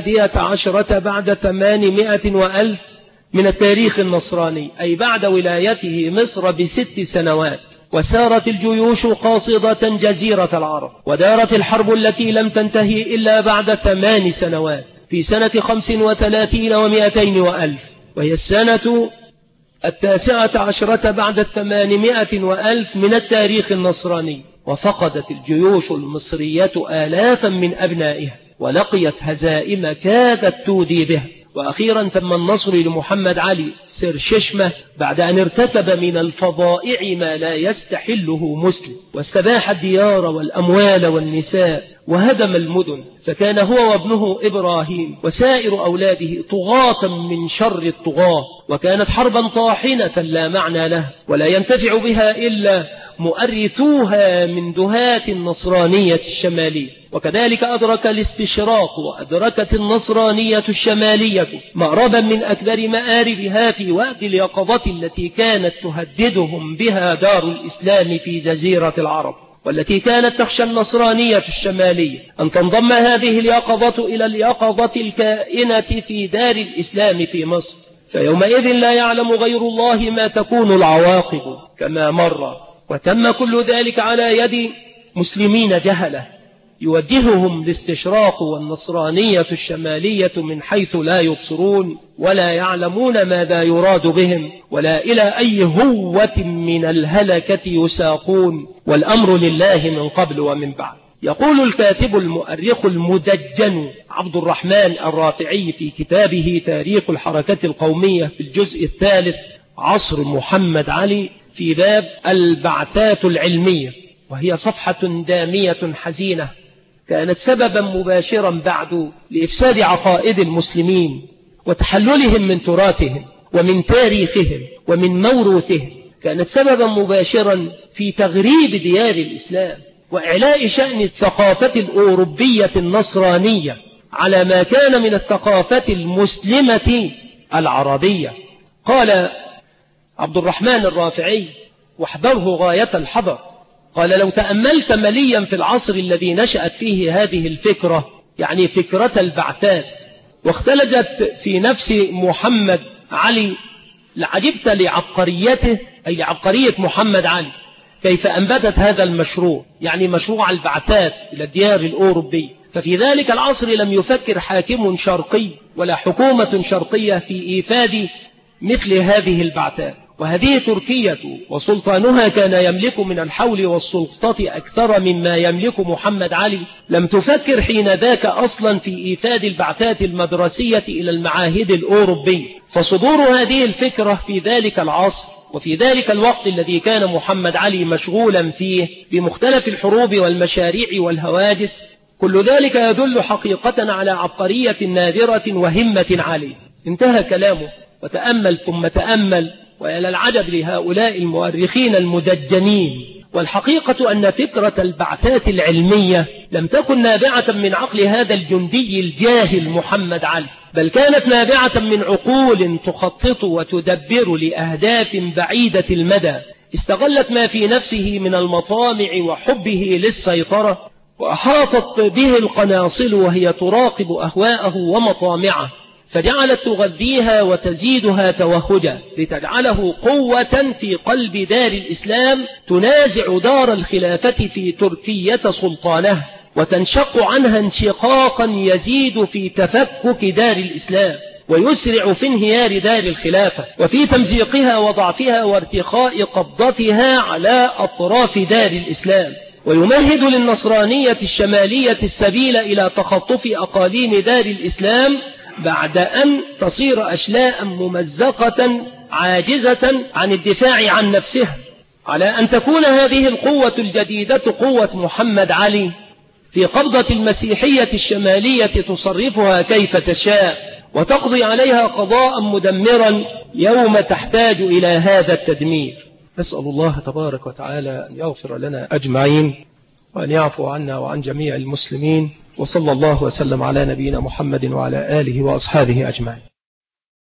11 بعد 800 وألف من التاريخ النصراني، أي بعد ولايته مصر ب6 سنوات. وسارت الجيوش قاصدة جزيرة العرب، ودارت الحرب التي لم تنتهي إلا بعد 8 سنوات في سنة 35 و200 وألف، وهي السنة 19 بعد 800 وألف من التاريخ النصراني، وفقدت الجيوش المصرية آلافا من أبنائها، ولقيت هزائم كادت تودي بها. وأخيرا تم النصر لمحمد علي سر ششمة بعد أن ارتكب من الفظائع ما لا يستحله مسلم، واستباح الديار والأموال والنساء، وهدم المدن، فكان هو وابنه إبراهيم وسائر أولاده طغاة من شر الطغاة، وكانت حربا طاحنة لا معنى له ولا ينتفع بها إلا مؤرثوها من دهاة النصرانية الشمالية. وكذلك أدرك الاستشراق وأدركت النصرانية الشمالية مأربا من أكبر مآربها في وقت اليقظة التي كانت تهددهم بها دار الإسلام في جزيرة العرب، والتي كانت تخشى النصرانية الشمالية أن تنضم هذه اليقظة إلى اليقظة الكائنة في دار الإسلام في مصر، فيومئذ لا يعلم غير الله ما تكون العواقب كما مر. وتم كل ذلك على يد مسلمين جهلة يوجههم الاستشراق والنصرانية الشمالية من حيث لا يبصرون ولا يعلمون ماذا يراد بهم ولا إلى أي هوة من الهلكة يساقون، والأمر لله من قبل ومن بعد. يقول الكاتب المؤرخ المدجن عبد الرحمن الرافعي في كتابه تاريخ الحركة القومية في الجزء الثالث عصر محمد علي في باب البعثات العلمية، وهي صفحة دامية حزينة كانت سببا مباشرا بعد لإفساد عقائد المسلمين وتحللهم من تراثهم ومن تاريخهم ومن موروثهم، كانت سببا مباشرا في تغريب ديار الإسلام وإعلاء شأن الثقافة الأوروبية النصرانية على ما كان من الثقافة المسلمة العربية. قال عبد الرحمن الرافعي واحذره غاية الحذر، قال: لو تأملت مليا في العصر الذي نشأت فيه هذه الفكرة، يعني فكرة البعثات، واختلجت في نفس محمد علي، لعجبت لعبقريته، أي لعبقرية محمد علي، كيف أنبتت هذا المشروع، يعني مشروع البعثات إلى الديار الأوروبية. ففي ذلك العصر لم يفكر حاكم شرقي ولا حكومة شرقية في إيفاد مثل هذه البعثات. وهذه تركيا وسلطانها كان يملك من الحول والسلطة أكثر مما يملك محمد علي، لم تفكر حين ذاك أصلا في إيفاد البعثات المدرسية إلى المعاهد الأوروبية. فصدور هذه الفكرة في ذلك العصر وفي ذلك الوقت الذي كان محمد علي مشغولا فيه بمختلف الحروب والمشاريع والهواجس، كل ذلك يدل حقيقة على عبقرية نادرة وهمة عالية. انتهى كلامه وتأمل ثم تأمل، وإلى العجب لهؤلاء المؤرخين المدجنين، والحقيقة أن فكرة البعثات العلمية لم تكن نابعة من عقل هذا الجندي الجاهل محمد علي، بل كانت نابعة من عقول تخطط وتدبر لأهداف بعيدة المدى، استغلت ما في نفسه من المطامع وحبه للسيطرة، وأحاطت به القناصل وهي تراقب أهواءه ومطامعه، فجعلت تغذيها وتزيدها توهجا، لتجعله قوة في قلب دار الإسلام تنازع دار الخلافة في تركية سلطانه، وتنشق عنها انشقاقا يزيد في تفكك دار الإسلام ويسرع في انهيار دار الخلافة وفي تمزيقها وضعفها وارتخاء قبضتها على أطراف دار الإسلام، ويمهد للنصرانية الشمالية السبيل إلى تخطف أقاليم دار الإسلام بعد أن تصير أشلاء ممزقة عاجزة عن الدفاع عن نفسها، على أن تكون هذه القوة الجديدة قوة محمد علي في قبضة المسيحية الشمالية تصرفها كيف تشاء وتقضي عليها قضاء مدمرا يوم تحتاج إلى هذا التدمير. نسأل الله تبارك وتعالى أن يغفر لنا أجمعين وأن يعفو عنا وعن جميع المسلمين، وصلى الله وسلم على نبينا محمد وعلى آله وأصحابه أجمعين.